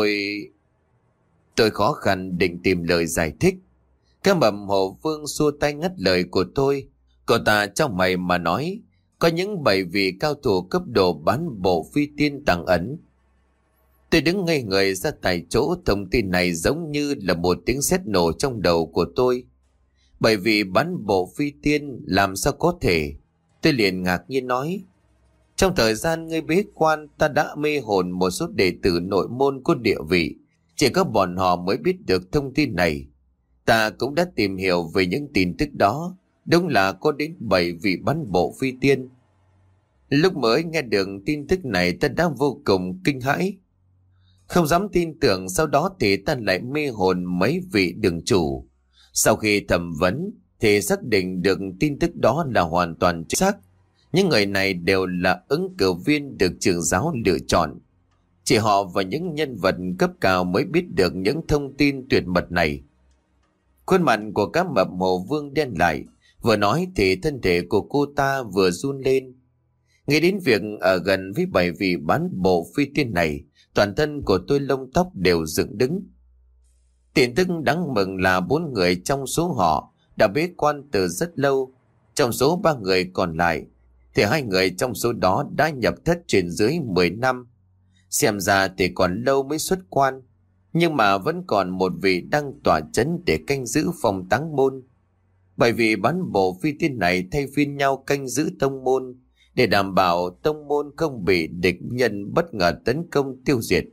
tôi khó khăn định tìm lời giải thích. Cá mập Hồ Vương xua tay ngắt lời của tôi. Cậu ta trong mày mà nói có những 7 vị cao thủ cấp độ bán bộ phi tiên tàng ẩn. Tôi đứng ngây người ra tại chỗ. Thông tin này giống như là một tiếng sét nổ trong đầu của tôi. Bởi vì bán bộ phi tiên làm sao có thể? Tôi liền ngạc nhiên nói: Trong thời gian ngươi bế quan, ta đã mê hồn một số đệ tử nội môn có địa vị. Chỉ có bọn họ mới biết được thông tin này. Ta cũng đã tìm hiểu về những tin tức đó. Đúng là có đến 7 vị bán bộ phi tiên. Lúc mới nghe được tin tức này ta đã vô cùng kinh hãi. Không dám tin tưởng, sau đó thì ta lại mê hồn mấy vị đường chủ. Sau khi thẩm vấn thì xác định được tin tức đó là hoàn toàn chính xác. Những người này đều là ứng cử viên được trưởng giáo lựa chọn. Chỉ họ và những nhân vật cấp cao mới biết được những thông tin tuyệt mật này. Khuôn mặt của cá mập Hồ Vương đen lại. Vừa nói thì thân thể của cô ta vừa run lên. Nghĩ đến việc ở gần với 7 vị bán bộ phi tiên này, toàn thân của tôi lông tóc đều dựng đứng. Tin tức đáng mừng là 4 người trong số họ đã bế quan từ rất lâu. Trong số 3 người còn lại thì 2 người trong số đó đã nhập thất trên dưới 10 năm. Xem ra thì còn lâu mới xuất quan. Nhưng mà vẫn còn một vị đang tỏa chấn để canh giữ phòng táng môn. Bởi vì bán bộ phi tiên này thay phiên nhau canh giữ tông môn, để đảm bảo tông môn không bị địch nhân bất ngờ tấn công tiêu diệt.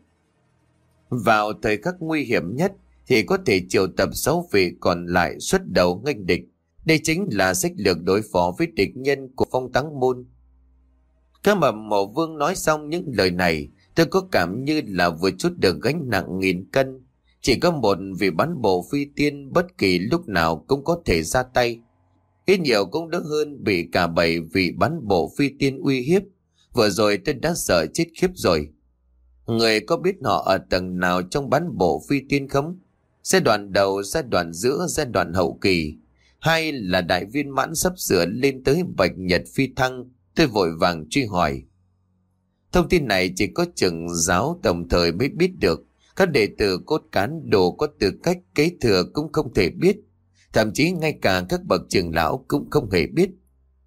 Vào thời khắc nguy hiểm nhất thì có thể triệu tập 6 vị còn lại xuất đầu nghênh địch. Đây chính là sách lược đối phó với địch nhân của phong táng môn. Cá mập Hồ Vương nói xong những lời này, tôi có cảm như là vừa trút được gánh nặng nghìn cân. Chỉ có một vị bán bộ phi tiên bất kỳ lúc nào cũng có thể ra tay. Ít nhiều cũng đỡ hơn bị cả 7 vị bán bộ phi tiên uy hiếp. Vừa rồi tôi đã sợ chết khiếp rồi. Người có biết họ ở tầng nào trong bán bộ phi tiên không? Giai đoạn đầu, giai đoạn giữa, giai đoạn hậu kỳ, hay là đại viên mãn sắp sửa lên tới bạch nhật phi thăng? Tôi vội vàng truy hỏi. Thông tin này chỉ có trưởng giáo tổng thời mới biết được. Các đệ tử cốt cán đồ có tư cách kế thừa cũng không thể biết. Thậm chí ngay cả các bậc trưởng lão cũng không hề biết.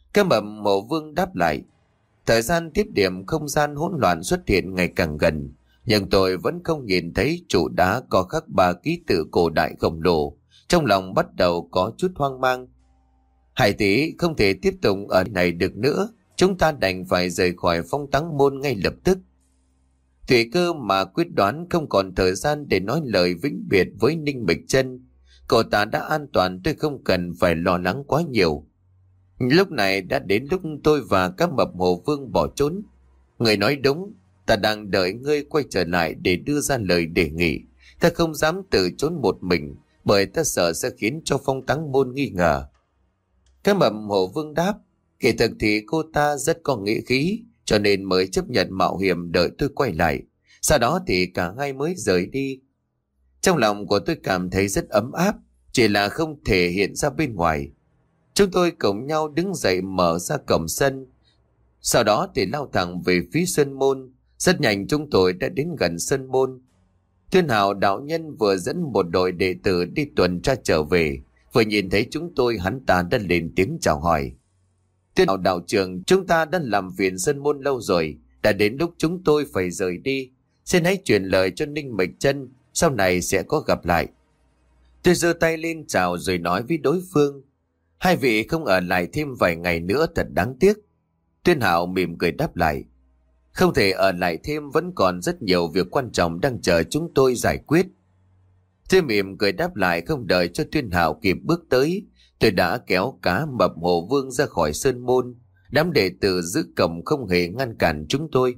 Cái mập Hồ Vương đáp lại. Thời gian tiếp điểm không gian hỗn loạn xuất hiện ngày càng gần, nhưng tôi vẫn không nhìn thấy trụ đá có khắc 3 ký tự cổ đại khổng lồ. Trong lòng bắt đầu có chút hoang mang. Hải tỷ, không thể tiếp tục ở này được nữa, chúng ta đành phải rời khỏi Phong Táng Môn ngay lập tức. Thủy Cơ mà quyết đoán không còn thời gian để nói lời vĩnh biệt với Ninh Bịch Chân. Cậu ta đã an toàn, tôi không cần phải lo lắng quá nhiều. Lúc này đã đến lúc tôi và các mập Hồ Vương bỏ trốn. Người nói đúng, ta đang đợi ngươi quay trở lại để đưa ra lời đề nghị. Ta không dám từ trốn một mình, bởi ta sợ sẽ khiến cho Phong Táng Môn nghi ngờ. Các mập Hồ Vương đáp, kỳ thực thì cô ta rất có nghĩa khí, cho nên mới chấp nhận mạo hiểm đợi tôi quay lại. Sau đó thì cả hai mới rời đi. Trong lòng của tôi cảm thấy rất ấm áp, chỉ là không thể hiện ra bên ngoài. Chúng tôi cùng nhau đứng dậy mở ra cổng sân. Sau đó thì lao thẳng về phía sân môn. Rất nhanh chúng tôi đã đến gần sân môn. Tuyên Hào đạo nhân vừa dẫn một đội đệ tử đi tuần tra trở về. Vừa nhìn thấy chúng tôi, hắn ta đã lên tiếng chào hỏi. Tuyên Hào đạo trưởng, chúng ta đã làm phiền sân môn lâu rồi. Đã đến lúc chúng tôi phải rời đi. Xin hãy truyền lời cho Ninh Bịch Chân, sau này sẽ có gặp lại. Tôi giơ tay lên chào rồi nói với đối phương. Hai vị không ở lại thêm vài ngày nữa thật đáng tiếc. Tuyên Hạo mỉm cười đáp lại. Không thể ở lại thêm, vẫn còn rất nhiều việc quan trọng đang chờ chúng tôi giải quyết. Tôi mỉm cười đáp lại, không đợi cho Tuyên Hạo kịp bước tới. Tôi đã kéo cá mập Hồ Vương ra khỏi sơn môn. Đám đệ tử giữ cổng không hề ngăn cản chúng tôi.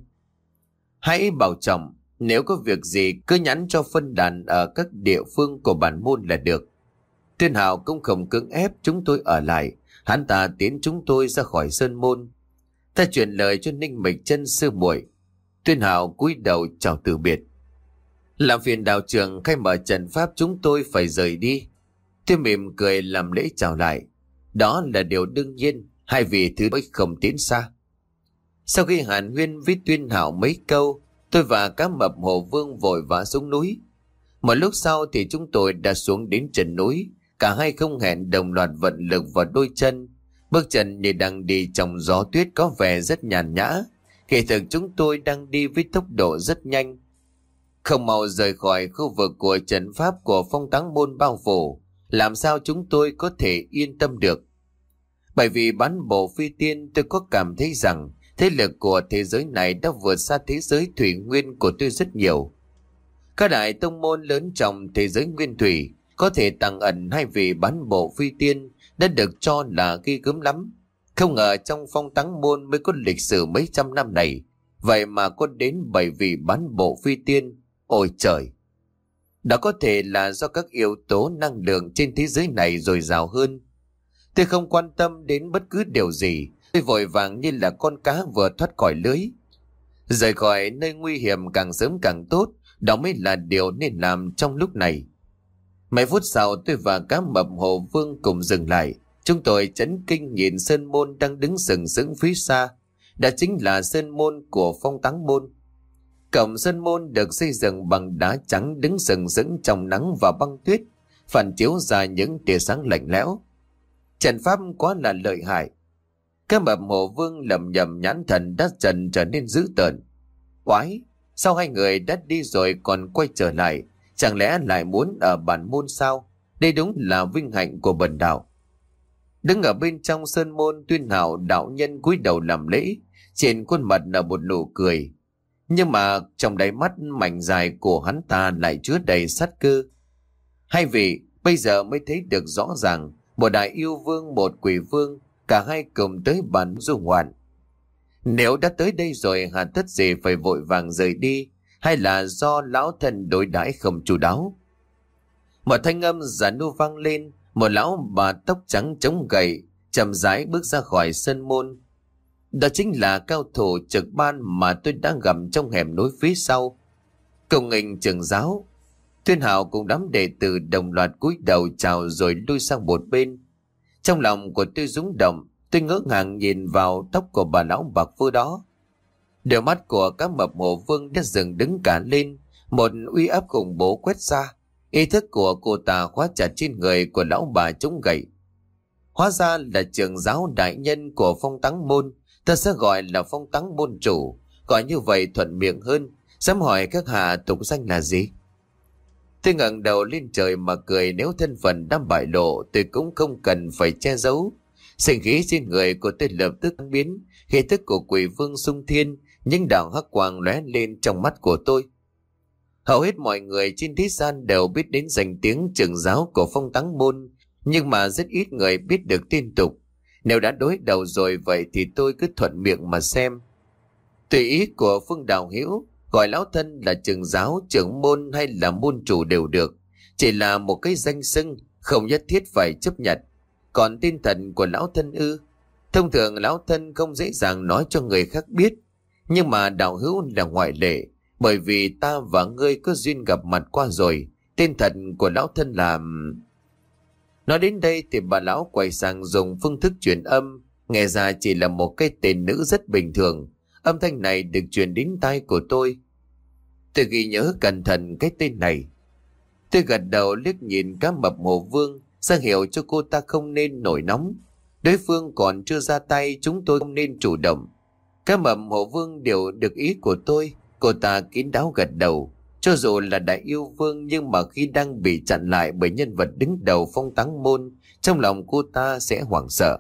Hãy bảo trọng, nếu có việc gì cứ nhắn cho phân đàn ở các địa phương của bản môn là được. Tuyên Hạo cũng không cưỡng ép chúng tôi ở lại, hắn ta tiến chúng tôi ra khỏi sơn môn. Ta truyền lời cho Ninh Bịch Chân sư muội. Tuyên Hạo cúi đầu chào từ biệt. Làm phiền đạo trưởng khai mở trận pháp, chúng tôi phải rời đi. Tôi mỉm cười làm lễ chào lại. Đó là điều đương nhiên, hai vị thứ bích không tiến xa. Sau khi hàn huyên với Tuyên Hạo mấy câu, tôi và các mập Hồ Vương vội vã xuống núi. Một lúc sau thì chúng tôi đã xuống đến chân núi. Cả hai không hẹn đồng loạt vận lực vào đôi chân. Bước chân như đang đi trong gió tuyết có vẻ rất nhàn nhã. Kỳ thực chúng tôi đang đi với tốc độ rất nhanh. Không mau rời khỏi khu vực của trận pháp của Phong Táng Môn bao phủ. Làm sao chúng tôi có thể yên tâm được? Bởi vì bán bộ phi tiên, tôi có cảm thấy rằng thế lực của thế giới này đã vượt xa thế giới thủy nguyên của tôi rất nhiều. Các đại tông môn lớn trong thế giới nguyên thủy có thể tàng ẩn hai vị bán bộ phi tiên đã được cho là ghi gớm lắm. Không ngờ trong Phong Táng Môn mới có lịch sử mấy trăm năm này, vậy mà có đến 7 vị bán bộ phi tiên. Ôi trời! Đó có thể là do các yếu tố năng lượng trên thế giới này dồi dào hơn. Tôi không quan tâm đến bất cứ điều gì. Tôi vội vàng như là con cá vừa thoát khỏi lưới. Rời khỏi nơi nguy hiểm càng sớm càng tốt. Đó mới là điều nên làm trong lúc này. Mấy phút sau tôi và các mập Hồ Vương cùng dừng lại. Chúng tôi chấn kinh nhìn sơn môn đang đứng sừng sững phía xa. Đó chính là sơn môn của Phong Táng Môn. Cổng sơn môn được xây dựng bằng đá trắng đứng sừng sững trong nắng và băng tuyết, phản chiếu ra những tia sáng lạnh lẽo. Trận pháp quá là lợi hại. Các mập Hồ Vương lầm nhầm nhãn thần đã dần trở nên dữ tợn. Quái, sao hai người đã đi rồi còn quay trở lại? Chẳng lẽ lại muốn ở bản môn sao? Đây đúng là vinh hạnh của bần đạo. Đứng ở bên trong sơn môn, Tuyên Hạo đạo nhân cúi đầu làm lễ, trên khuôn mặt là một nụ cười. Nhưng mà trong đáy mắt mảnh dài của hắn ta lại chứa đầy sát cơ. Hai vị bây giờ mới thấy được rõ ràng, một đại yêu vương, một quỷ vương, cả hai cùng tới bản du ngoạn. Nếu đã tới đây rồi, hà tất gì phải vội vàng rời đi, hay là do lão thần đối đãi không chu đáo? Một thanh âm già nua vang lên, một lão bà tóc trắng chống gậy chậm rãi bước ra khỏi sân môn. Đó chính là cao thủ trực ban mà tôi đang gặp trong hẻm núi phía sau. Công nghênh trưởng giáo. Tuyên Hạo cùng đám đệ tử đồng loạt cúi đầu chào rồi lui sang một bên. Trong lòng của tôi rung động, tôi ngỡ ngàng nhìn vào tóc của bà lão bạc phơ đó. Đôi mắt của các mập Hồ Vương đã dừng đứng cả lên, một uy áp khủng bố quét ra. Ý thức của cô ta khóa chặt trên người của lão bà chống gậy. Hóa ra là trưởng giáo đại nhân của Phong Táng Môn. Ta sẽ gọi là Phong Táng Môn chủ, gọi như vậy thuận miệng hơn. Dám hỏi các hạ tục danh là gì? Tôi ngẩng đầu lên trời mà cười, nếu thân phận đã bại lộ tôi cũng không cần phải che giấu. Sinh khí trên người của tôi lập tức biến, khí tức của quỷ vương xung thiên, những đạo hắc quang lóe lên trong mắt của tôi. Hầu hết mọi người trên thế gian đều biết đến danh tiếng trưởng giáo của Phong Táng Môn, nhưng mà rất ít người biết được tên tục. Nếu đã đối đầu rồi vậy thì tôi cứ thuận miệng mà xem. Tùy ý của Phương Đạo Hữu, gọi lão thân là trưởng giáo, trưởng môn hay là môn chủ đều được. Chỉ là một cái danh xưng, không nhất thiết phải chấp nhận. Còn tên thật của lão thân ư? Thông thường lão thân không dễ dàng nói cho người khác biết. Nhưng mà Đạo Hữu là ngoại lệ, bởi vì ta và ngươi có duyên gặp mặt qua rồi. Tên thật của lão thân là... Nói đến đây thì bà lão quay sang dùng phương thức truyền âm, nghe ra chỉ là một cái tên nữ rất bình thường. Âm thanh này được truyền đến tai của tôi. Tôi ghi nhớ cẩn thận cái tên này. Tôi gật đầu liếc nhìn Cá Mập Hồ Vương, ra hiệu cho cô ta không nên nổi nóng. Đối phương còn chưa ra tay, chúng tôi không nên chủ động. Cá Mập Hồ Vương đều được ý của tôi. Cô ta kín đáo gật đầu. Cho dù là đại yêu vương, nhưng mà khi đang bị chặn lại bởi nhân vật đứng đầu Phong Táng Môn, trong lòng cô ta sẽ hoảng sợ.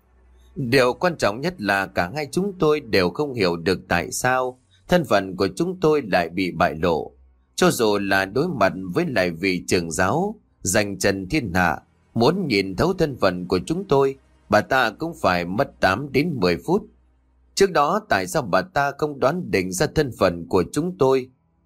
Điều quan trọng nhất là cả hai chúng tôi đều không hiểu được tại sao thân phận của chúng tôi lại bị bại lộ. Cho dù là đối mặt với lại vị trưởng giáo danh trần thiên hạ, muốn nhìn thấu thân phận của chúng tôi, bà ta cũng phải mất 8 đến 10 phút. Trước đó tại sao bà ta không đoán định ra thân phận của chúng tôi?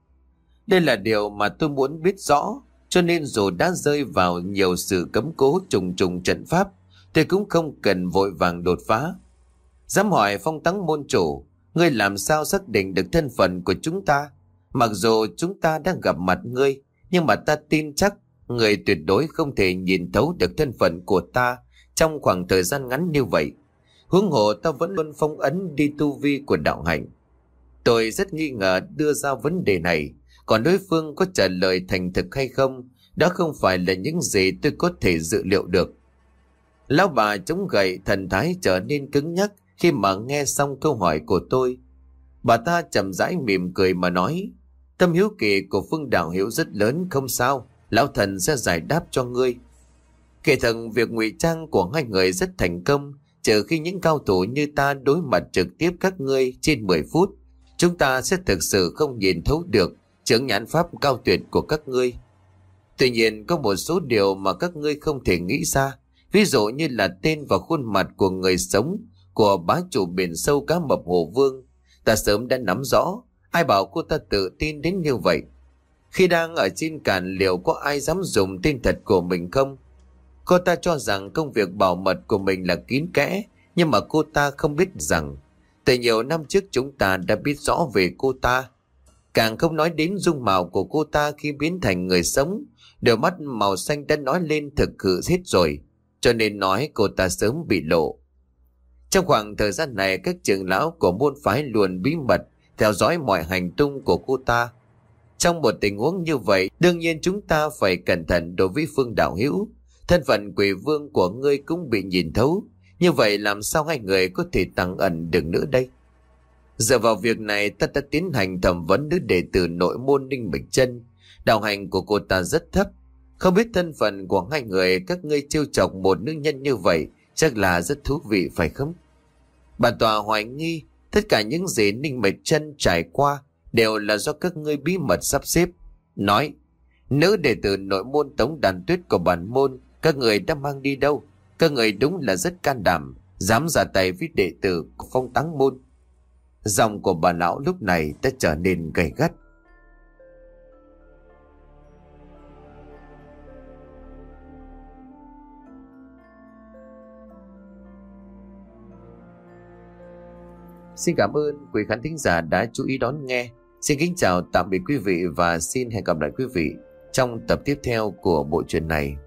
Đây là điều mà tôi muốn biết rõ, cho nên dù đã rơi vào nhiều sự cấm cố trùng trùng trận pháp, tôi cũng không cần vội vàng đột phá. Dám hỏi Phong Táng Môn chủ, ngươi làm sao xác định được thân phận của chúng ta? Mặc dù chúng ta đang gặp mặt ngươi, nhưng mà ta tin chắc ngươi tuyệt đối không thể nhìn thấu được thân phận của ta trong khoảng thời gian ngắn như vậy. Huống hồ ta vẫn luôn phong ấn đi tu vi của đạo hạnh. Tôi rất nghi ngờ đưa ra vấn đề này, còn đối phương có trả lời thành thực hay không, đó không phải là những gì tôi có thể dự liệu được. Lão bà chống gậy, thần thái trở nên cứng nhắc khi mà nghe xong câu hỏi của tôi. Bà ta chậm rãi mỉm cười mà nói, tâm hiếu kỳ của Phương Đạo Hữu rất lớn, không sao, lão thần sẽ giải đáp cho ngươi. Kể thật việc ngụy trang của hai người rất thành công, trừ khi những cao thủ như ta đối mặt trực tiếp các ngươi trên 10 phút, chúng ta sẽ thực sự không nhìn thấu được chướng nhãn pháp cao tuyệt của các ngươi. Tuy nhiên có một số điều mà các ngươi không thể nghĩ ra, ví dụ như là tên và khuôn mặt của người sống của bá chủ biển sâu Cá Mập Hồ Vương. Ta sớm đã nắm rõ, ai bảo cô ta tự tin đến như vậy? Khi đang ở trên cạn liệu có ai dám dùng tên thật của mình không? Cô ta cho rằng công việc bảo mật của mình là kín kẽ, nhưng mà cô ta không biết rằng từ nhiều năm trước chúng ta đã biết rõ về cô ta. Càng không nói đến dung mạo của cô ta khi biến thành người sống, đôi mắt màu xanh đã nói lên thực hư hết rồi, cho nên nói cô ta sớm bị lộ. Trong khoảng thời gian này, các trưởng lão của môn phái luôn bí mật theo dõi mọi hành tung của cô ta. Trong một tình huống như vậy, đương nhiên chúng ta phải cẩn thận đối với Phương Đạo Hữu. Thân phận quỷ vương của ngươi cũng bị nhìn thấu, như vậy làm sao hai người có thể tàng ẩn được nữa đây? Dựa vào việc này, ta đã tiến hành thẩm vấn nữ đệ tử nội môn Ninh Bạch Chân. Đạo hành của cô ta rất thấp. Không biết thân phận của hai người, các ngươi trêu chọc một nữ nhân như vậy chắc là rất thú vị phải không? Bản tòa hoài nghi tất cả những gì Ninh Bạch Chân trải qua đều là do các ngươi bí mật sắp xếp. Nói, nữ đệ tử nội môn Tống Đàn Tuyết của bản môn, các người đã mang đi đâu? Các người đúng là rất can đảm, dám ra tay với đệ tử của Phong Táng Môn. Giọng của bà lão lúc này đã trở nên gay gắt. Xin cảm ơn quý khán thính giả đã chú ý đón nghe. Xin kính chào tạm biệt quý vị và xin hẹn gặp lại quý vị trong tập tiếp theo của bộ truyện này.